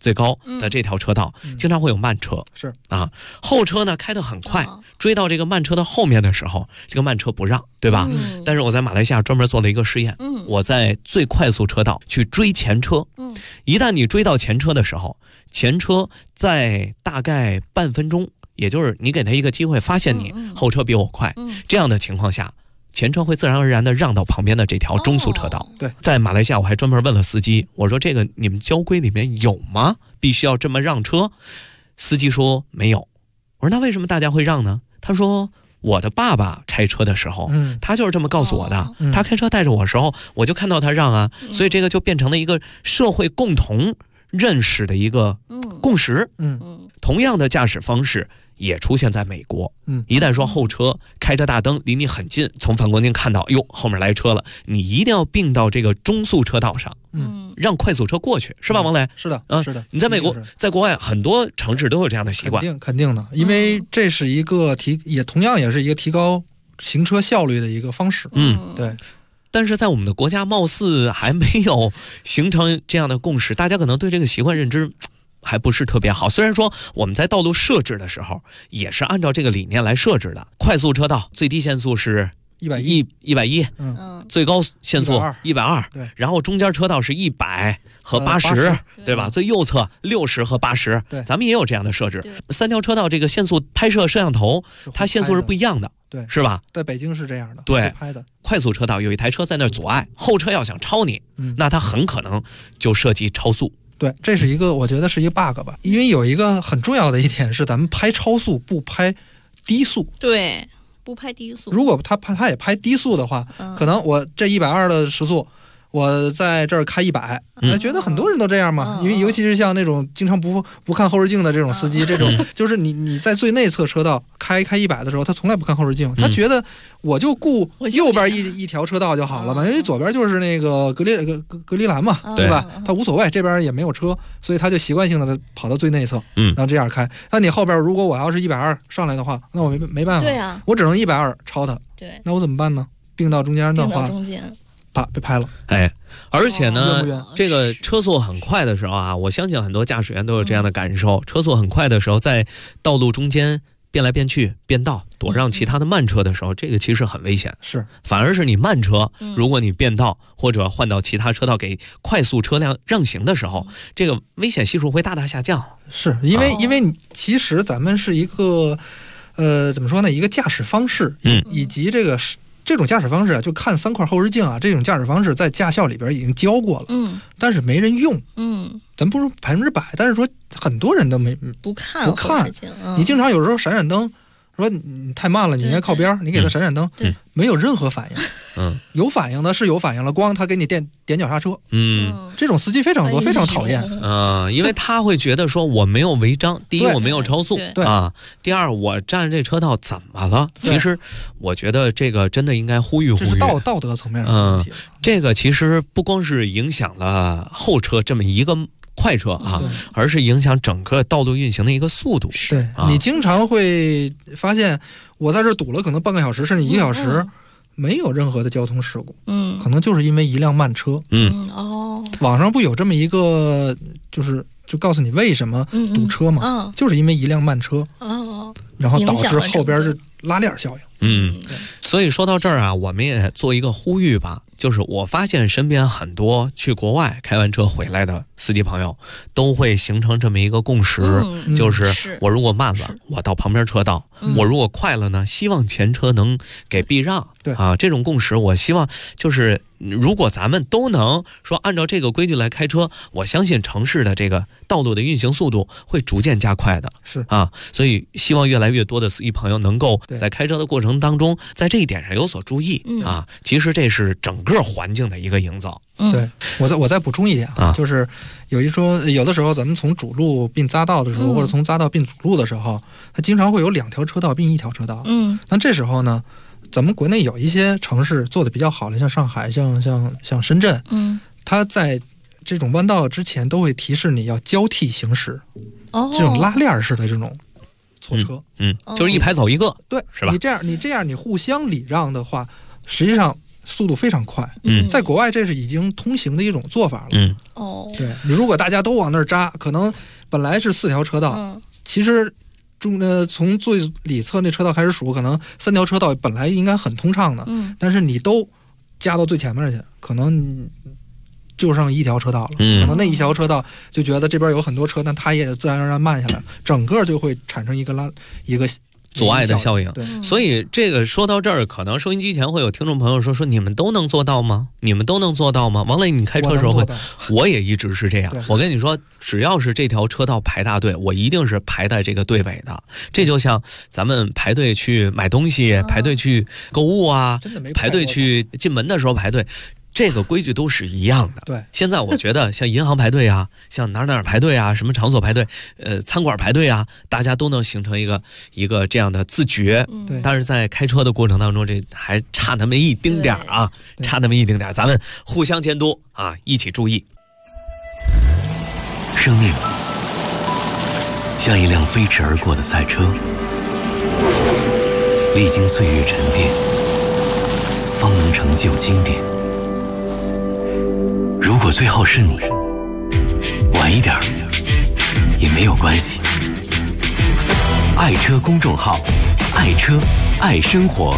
最高的这条车道，经常会有慢车， 是啊，后车呢开得很快，追到这个慢车的后面的时候，这个慢车不让，对吧？但是我在马来西亚专门做了一个试验，我在最快速车道去追前车，一旦你追到前车的时候，前车在大概半分钟，也就是你给他一个机会发现你后车比我快，这样的情况下，前车会自然而然的让到旁边的这条中速车道。 对， 在马来西亚我还专门问了司机，我说这个你们交规里面有吗？必须要这么让车？司机说没有。我说那为什么大家会让呢？他说我的爸爸开车的时候，他就是这么告诉我的。他开车带着我的时候，我就看到他让啊，所以这个就变成了一个社会共同认识的一个共识。同样的驾驶方式也出现在美国。一旦说后车开着大灯离你很近，从反光镜看到哟后面来车了，你一定要并到这个中速车道上，让快速车过去，是吧，王磊？ 是的，是的。 你在美国，在国外很多城市都有这样的习惯， 肯定的，因为这是一个同样也是一个提高行车效率的一个方式。对。 但是在我们的国家貌似还没有形成这样的共识，大家可能对这个习惯认知还不是特别好。虽然说我们在道路设置的时候也是按照这个理念来设置的，快速车道最低限速是110，最高限速120，然后中间车道是100和80，对吧？最右侧60和80，咱们也有这样的设置。3条车道这个限速拍摄摄像头，它限速是不一样的， 对， 是吧？ 在北京是这样的， 对， 拍的。 快速车道有一台车在那阻碍，后车要想超你，那它很可能就涉及超速。 对，这是一个我觉得是一个 bug 吧，因为有一个很重要的一点是咱们拍超速不拍低速。 对，不拍低速。 如果他也拍低速的话，可能我这120的时速，我在这儿开100，觉得很多人都这样嘛，因为尤其是像那种经常不看后视镜的这种司机，这种就是你在最内侧车道开100的时候，他从来不看后视镜，他觉得我就顾右边一条车道就好了嘛，因为左边就是那个隔离栏嘛，对吧？他无所谓，这边也没有车，所以他就习惯性的跑到最内侧，然后这样开。那你后边如果我要是120上来的话，那我没办法， 对啊， 我只能120超他， 对， 那我怎么办呢？并到中间的话，被拍了。 而且呢，这个车速很快的时候啊，我相信很多驾驶员都有这样的感受，车速很快的时候，在道路中间变来变去变道躲让其他的慢车的时候，这个其实很危险。 是， 反而是你慢车，如果你变道或者换到其他车道给快速车辆让行的时候，这个危险系数会大大下降。 是因为其实咱们是一个怎么说呢，一个驾驶方式，以及这种驾驶方式啊，就看3块后视镜啊，这种驾驶方式在驾校里边已经教过了，但是没人用，咱不说100%，但是说很多人都不看后视镜，你经常有时候闪灯，说你太慢了，你应该靠边，你给他闪灯，没有任何反应，有反应的是有反应了，光他给你点脚刹车，这种司机非常多，非常讨厌， 因为他会觉得说我没有违章，第一我没有超速啊，第二我占这车道怎么了？其实我觉得这个真的应该呼吁， 这是道德层面上的问题。 这个其实不光是影响了后车这么一个快车啊，而是影响整个道路运行的一个速度。 对，你经常会发现我在这堵了可能半个小时甚至1个小时，没有任何的交通事故，可能就是因为一辆慢车。网上不有这么一个就告诉你为什么堵车嘛，就是因为一辆慢车，然后导致后边是拉链效应。 所以说到这儿啊，我们也做一个呼吁吧，就是我发现身边很多去国外开完车回来的司机朋友，都会形成这么一个共识，就是我如果慢了，我到旁边车道；我如果快了呢，希望前车能给避让。这种共识，我希望就是如果咱们都能说按照这个规矩来开车，我相信城市的这个道路的运行速度会逐渐加快的。所以希望越来越多的司机朋友能够在开车的过程当中，在这一点上有所注意啊。其实这是整个环境的一个营造。 对，我再补充一点就是有的时候咱们从主路并匝道的时候，或者从匝道并主路的时候，它经常会有2条车道并1条车道。那这时候呢，咱们国内有一些城市做的比较好的，像上海、像深圳，它在这种弯道之前都会提示你要交替行驶，这种拉链式的这种错车， 就是一排走一个， 对， 是吧？ 你这样你互相礼让的话，实际上速度非常快。在国外这是已经通行的一种做法了。对，如果大家都往那儿扎，可能本来是4条车道，其实从最里侧那车道开始数，可能3条车道本来应该很通畅的，但是你都加到最前面去，可能就剩1条车道了。可能那1条车道就觉得这边有很多车，但它也自然而然慢下来，整个就会产生一个阻碍的效应。所以这个说到这儿，可能收音机前会有听众朋友说你们都能做到吗？你们都能做到吗？王磊，你开车的时候我也一直是这样。我跟你说，只要是这条车道排大队，我一定是排在这个队尾的。这就像咱们排队去买东西，排队去购物啊，排队去进门的时候排队。这个规矩都是一样的。 对， 现在我觉得像银行排队啊，像哪儿排队啊，什么场所排队，餐馆排队啊，大家都能形成一个这样的自觉。但是在开车的过程当中，这还差那么一丁点儿啊，差那么一丁点儿，咱们互相监督啊，一起注意。 生命像一辆飞驰而过的赛车，历经岁月沉淀，方能成就经典。如果最后是你，晚一点也没有关系。爱车公众号，爱车爱生活，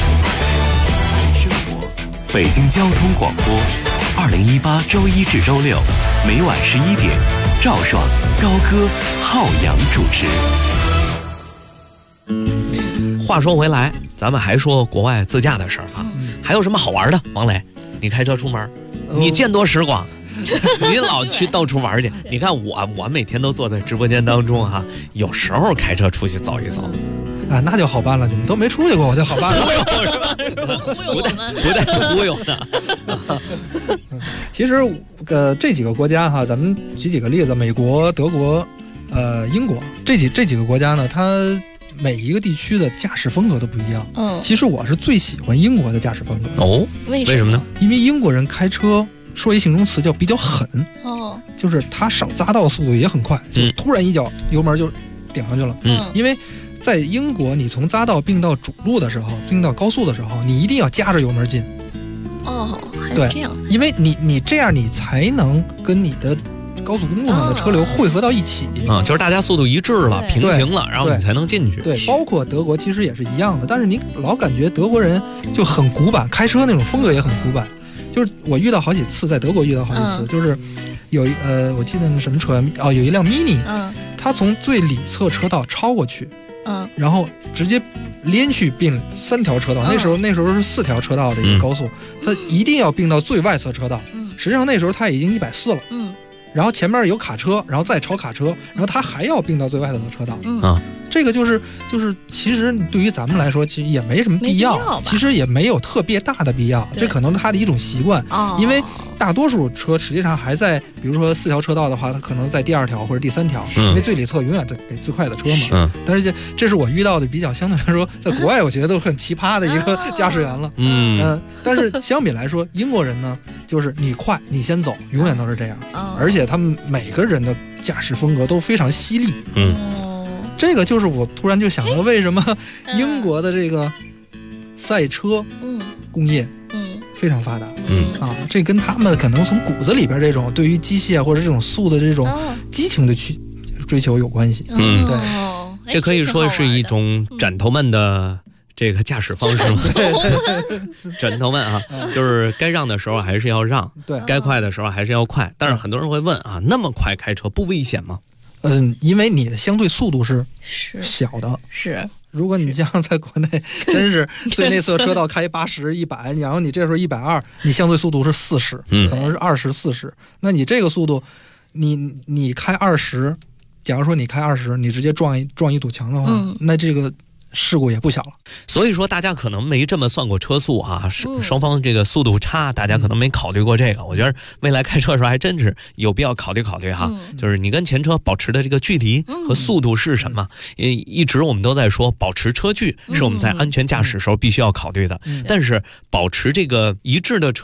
北京交通广播，2018周1至周6，每晚11点，赵爽、高歌、浩洋主持。 话说回来，咱们还说国外自驾的事儿啊，还有什么好玩的？王磊，你开车出门，你见多识广，你老去到处玩去。你看我每天都坐在直播间当中哈，有时候开车出去走一走。 那就好办了，你们都没出去过，我就好办了。 不带忽悠的。 其实这几个国家哈，咱们举几个例子，美国、德国、英国这几个国家呢，它每一个地区的驾驶风格都不一样。其实我是最喜欢英国的驾驶风格。 为什么呢？ 因为英国人开车说一形容词叫比较狠。就是他上匝道速度也很快，就突然一脚油门就顶上去了。因为在英国，你从匝道并到主路的时候，并到高速的时候，你一定要夹着油门进。 还有这样， 因为你这样你才能跟你的高速公路上的车流汇合到一起。 就是大家速度一致了，平行了，然后你才能进去。 对，包括德国其实也是一样的，但是你老感觉德国人就很古板，开车那种风格也很古板。就是我遇到好几次，在德国遇到好几次，就是有我记得那什么车有一辆 Mini，它从最里侧车道超过去，然后直接连续并3条车道。那时候是4条车道的一个高速，它一定要并到最外侧车道。实际上那时候它已经140了，然后前面有卡车，然后再超卡车，然后它还要并到最外侧的车道。这个就是其实对于咱们来说，其实也没什么必要，其实也没有特别大的必要。这可能它的一种习惯，因为大多数车实际上还在，比如说4条车道的话，它可能在第2条或者第3条，因为最里侧永远得最快的车嘛。但是这是我遇到的比较相对来说，在国外我觉得都很奇葩的一个驾驶员了。但是相比来说，英国人呢，就是你快你先走，永远都是这样。而且他们每个人的驾驶风格都非常犀利。这个就是我突然就想到，为什么英国的这个赛车工业非常发达。这跟他们可能从骨子里边这种对于机械或者这种速的这种激情的去追求有关系。对， 这可以说是一种枕头们的这个驾驶方式吗？枕头们啊，就是该让的时候还是要让，对，该快的时候还是要快。但是很多人会问啊，那么快开车不危险吗？ 因为你的相对速度是小的。 是， 如果你像在国内，真是最内侧车道开80、100，然后你这时候120，你相对速度是40，可能是20、40。那你这个速度，你开20，假如说你开20，你直接撞一堵墙的话，那这个事故也不小了。 所以说大家可能没这么算过车速啊，双方这个速度差，大家可能没考虑过这个。我觉得未来开车的时候还真是有必要考虑哈，就是你跟前车保持的这个距离和速度是什么。一直我们都在说保持车距是我们在安全驾驶时候必须要考虑的，但是保持这个一致的车速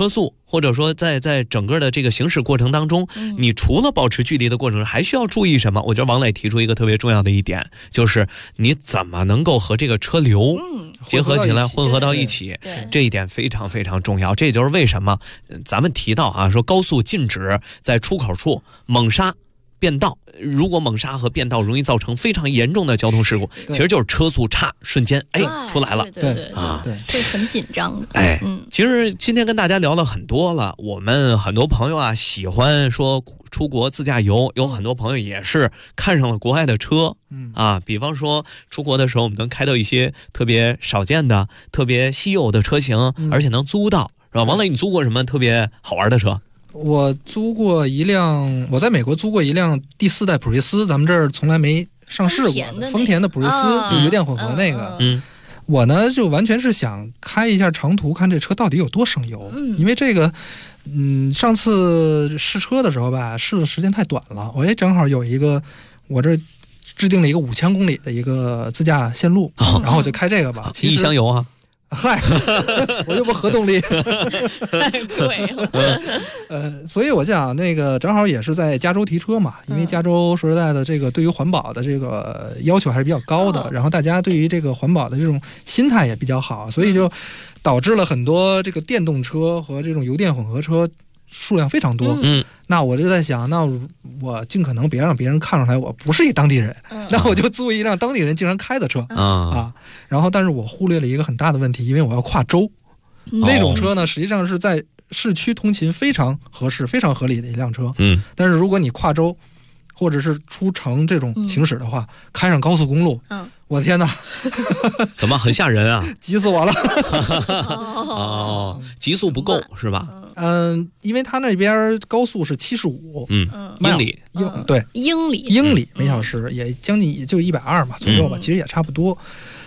或者说在整个的这个行驶过程当中，你除了保持距离的过程中，还需要注意什么？我觉得王磊提出一个特别重要的一点，就是你怎么能够和这个车流结合起来，混合到一起，这一点非常非常重要。这也就是为什么咱们提到啊，说高速禁止在出口处猛刹变道，如果猛刹和变道容易造成非常严重的交通事故，其实就是车速差，瞬间出来了， 对，会很紧张的。 其实今天跟大家聊了很多了，我们很多朋友啊喜欢说出国自驾游，有很多朋友也是看上了国外的车，比方说出国的时候我们能开到一些特别少见的、特别稀有的车型，而且能租到，是吧？王磊，你租过什么特别好玩的车？ 我租过一辆，我在美国租过一辆第4代普锐斯，咱们这儿从来没上市过的丰田的普锐斯，就油电混合那个。我呢就完全是想开一下长途，看这车到底有多省油。因为这个，上次试车的时候吧，试的时间太短了，我也正好有一个，我这制定了一个5000公里的一个自驾线路，然后我就开这个吧。 一箱油啊。 嗨，我又不核动力， 太贵了。 所以我想那个正好也是在加州提车嘛，因为加州说实在的，这个对于环保的这个要求还是比较高的，然后大家对于这个环保的这种心态也比较好，所以就导致了很多这个电动车和这种油电混合车数量非常多。那我就在想，那我尽可能别让别人看出来我不是一当地人，那我就租一辆当地人经常开的车然后但是我忽略了一个很大的问题，因为我要跨州，那种车呢实际上是在市区通勤非常合适、非常合理的一辆车。但是如果你跨州或者是出城这种行驶的话，开上高速公路，我的天哪， 怎么很吓人啊？ 急死我了！ 极速不够是吧？ 因为他那边高速是75， 英里， 对， 英里每小时，也将近也就120嘛左右吧，其实也差不多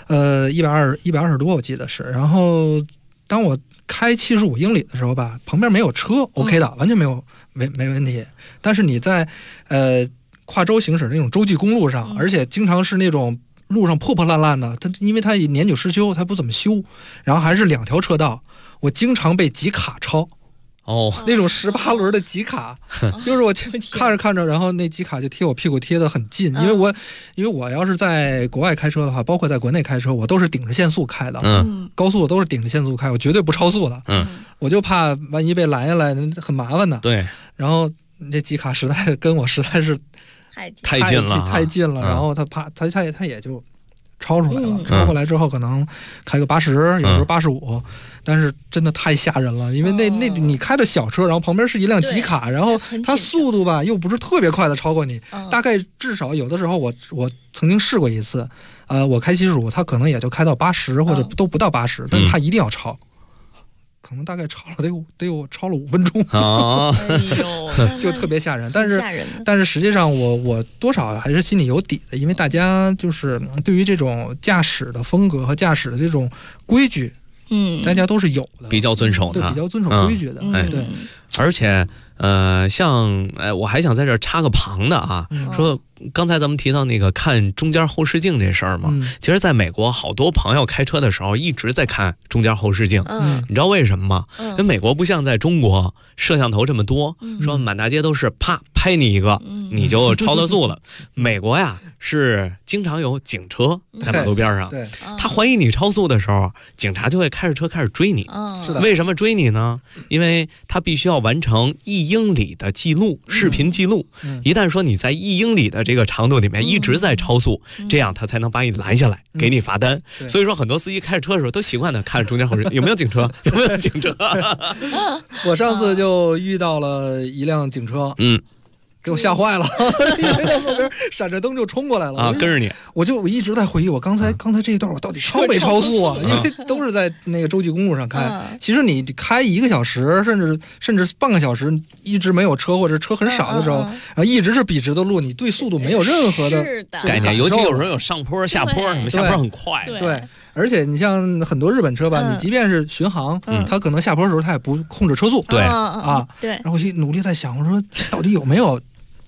，120多我记得是。然后当我开75英里的时候吧，旁边没有车 ，OK 的，完全没问题。但是你在跨州行驶那种洲际公路上，而且经常是那种路上破破烂烂的，因为它年久失修，它不怎么修，然后还是2条车道，我经常被集卡超。那种18轮的集卡，就是我看着，然后那集卡就贴我屁股贴得很近，因为我要是在国外开车的话，包括在国内开车，我都是顶着限速开的，高速我都是顶着限速开，我绝对不超速的，我就怕万一被拦下来很麻烦的。 对， 然后那集卡实在是太近了， 然后他也就超出来了，超过来之后可能开个80，有时候85。但是真的太吓人了，因为那你开着小车，然后旁边是一辆集卡，然后它速度吧又不是特别快的超过你，大概至少有的时候我曾经试过一次，我开75，它可能也就开到80或者都不到80，但是它一定要超，可能大概超了得有超了5分钟，就特别吓人。但是实际上我多少还是心里有底的，因为大家就是对于这种驾驶的风格和驾驶的这种规矩。大家都是有的， 比较遵守的， 对，比较遵守规矩的，对。 而且，像我还想在这儿插个旁的啊，说刚才咱们提到那个看中间后视镜这事儿嘛，其实在美国好多朋友开车的时候一直在看中间后视镜，你知道为什么吗？跟美国不像在中国摄像头这么多，说满大街都是啪拍你一个，你就超了速了。美国呀是经常有警车在马路边上，他怀疑你超速的时候，警察就会开着车开始追你。为什么追你呢？因为他必须要完成1英里的记录，视频记录。一旦说你在1英里的这个长度里面一直在超速，这样他才能把你拦下来，给你罚单。所以说很多司机开着车的时候都习惯的看中间后视镜有没有警车，有没有警车。 我上次就遇到了一辆警车，给我吓坏了，因为他后边闪着灯就冲过来了跟着你。 我一直在回忆我刚才这一段我到底超没超速啊？因为都是在那个洲际公路上开。其实你开1个小时，甚至半个小时，一直没有车或者车很少的时候，一直是笔直的路，你对速度没有任何的概念。尤其有时候有上坡、下坡什么，下坡很快。 对。而且你像很多日本车吧，你即便是巡航，它可能下坡的时候它也不控制车速。 对对。然后我努力在想，我说到底有没有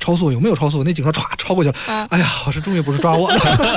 超速有没有超速？那警车歘超过去了，哎呀，我是终于不是抓我了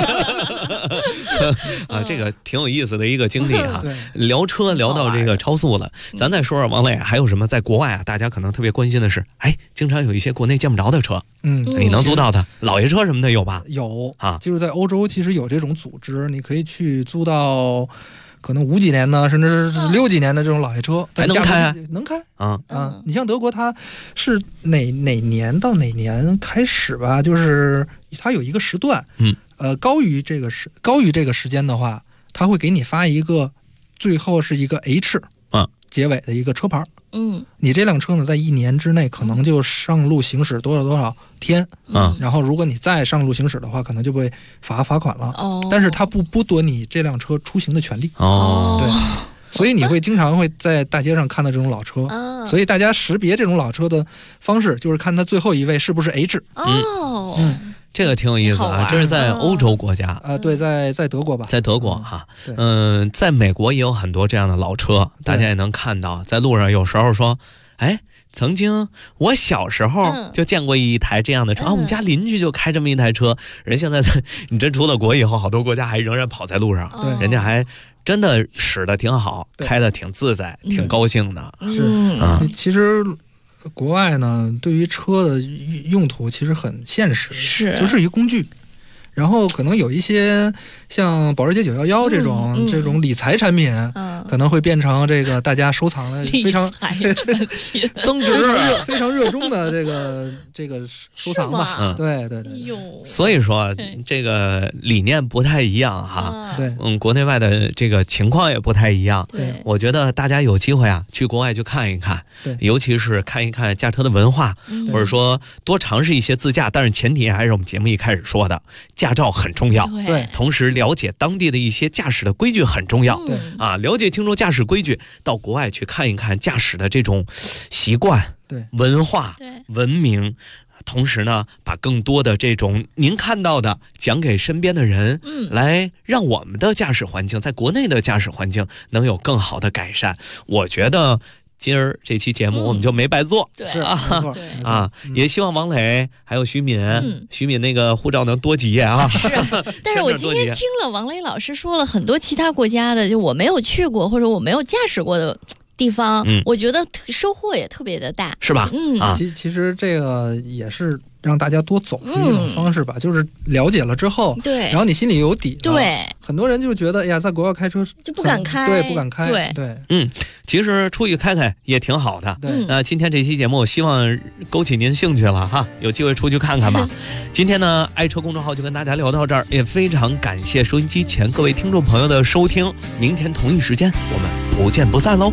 啊，这个挺有意思的一个经历啊。聊车聊到这个超速了，咱再说说王磊还有什么在国外啊？大家可能特别关心的是，经常有一些国内见不着的车，你能租到的老爷车什么的有吧？ 有啊，就是在欧洲其实有这种组织，你可以去租到。可能5几年呢，甚至是6几年的这种老爷车， 还能开？ 能开你像德国，它是哪年到哪年开始吧？就是它有一个时段，高于这个时间的话，它会给你发一个，最后是一个 H 结尾的一个车牌。你这辆车呢，在1年之内可能就上路行驶多少天，然后如果你再上路行驶的话，可能就被罚款了。但是它不剥夺你这辆车出行的权利。对，所以你会经常会在大街上看到这种老车。所以大家识别这种老车的方式，就是看它最后一位是不是 H。 这个挺有意思啊，这是在欧洲国家对，在德国吧， 在德国哈，在美国也有很多这样的老车，大家也能看到，在路上有时候说，曾经我小时候就见过一台这样的车我们家邻居就开这么一台车，人现在你真出了国以后，好多国家还仍然跑在路上，人家还真的使得挺好，开得挺自在，挺高兴的。 其实。国外呢，对于车的用途其实很现实，就是一个工具。然后可能有一些像保时捷911这种理财产品，可能会变成这个大家收藏的非常增值、非常热衷的这个收藏吧。对。 所以说这个理念不太一样哈。 对， 国内外的这个情况也不太一样。 对， 我觉得大家有机会去国外去看一看，尤其是看一看驾车的文化，或者说多尝试一些自驾。但是前提还是我们节目一开始说的。驾照很重要， 对， 同时了解当地的一些驾驶的规矩很重要， 对了解清楚驾驶规矩，到国外去看一看驾驶的这种习惯、 对文化、文明，同时呢，把更多的这种您看到的讲给身边的人，来让我们的驾驶环境，在国内的驾驶环境能有更好的改善。我觉得。今儿这期节目我们就没白做， 是啊， 也希望王磊还有徐敏，徐敏那个护照能多几页啊。 是，但是我今天听了王磊老师说了很多其他国家的，就我没有去过或者我没有驾驶过的地方，我觉得收获也特别的大， 是吧？ 其实这个也是让大家多走出一种方式吧，就是了解了之后， 对， 然后你心里有底， 对， 很多人就觉得，哎呀，在国外开车就不敢开， 对，不敢开， 对， 其实出去开开也挺好的。 对， 那今天这期节目希望勾起您兴趣了哈，有机会出去看看吧。今天呢，爱车公众号就跟大家聊到这儿，也非常感谢收音机前各位听众朋友的收听。明天同一时间，我们不见不散喽。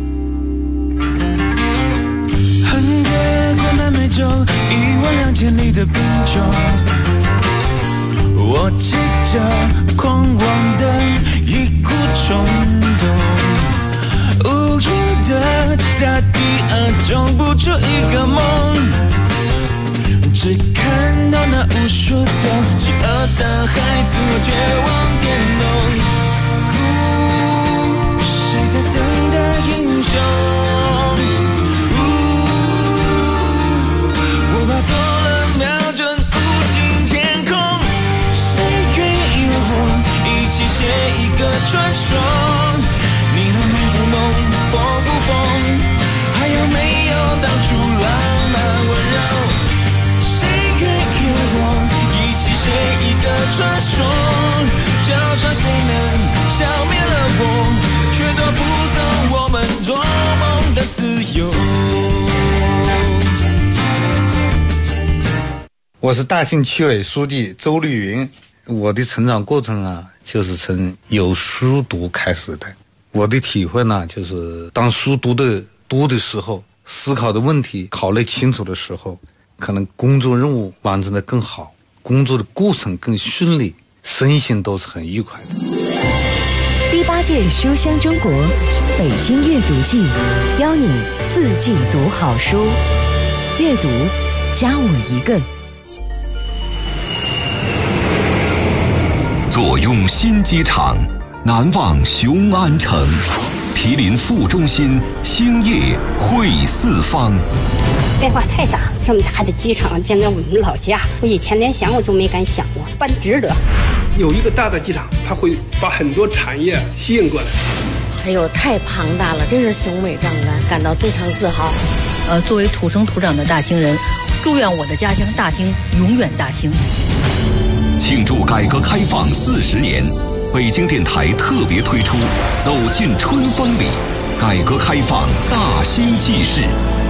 南美洲12000里的贫穷，我骑着狂妄的一股冲动，无垠的大地种不出一个梦，只看到那无数的饥饿的孩子绝望电动，谁在等待英雄？我把错了瞄准无尽天空，谁愿意和我一起写一个传说？你的梦不梦，疯不疯，还有没有当初浪漫温柔？谁愿意和我一起写一个传说？就算谁能消灭了我，却夺不走我们做梦的自由。 我是大兴区委书记周绿云，我的成长过程啊，就是从有书读开始的。我的体会呢，就是当书读的多的时候，思考的问题考虑清楚的时候，可能工作任务完成的更好，工作的过程更顺利，身心都是很愉快的。 第8届书香中国北京阅读季，邀你4季读好书，阅读加我一个。 坐拥新机场，难忘雄安城。 毗邻副中心，星夜会四方。 变化太大了，这么大的机场建在我们老家，我以前连想我都没敢想过，办值得。 有一个大的机场，它会把很多产业吸引过来。 还有太庞大了，真是雄伟壮观，感到非常自豪。 作为土生土长的大兴人，祝愿我的家乡大兴永远大兴。 庆祝改革开放40年，北京电台特别推出《走进春风里》，改革开放大兴纪事。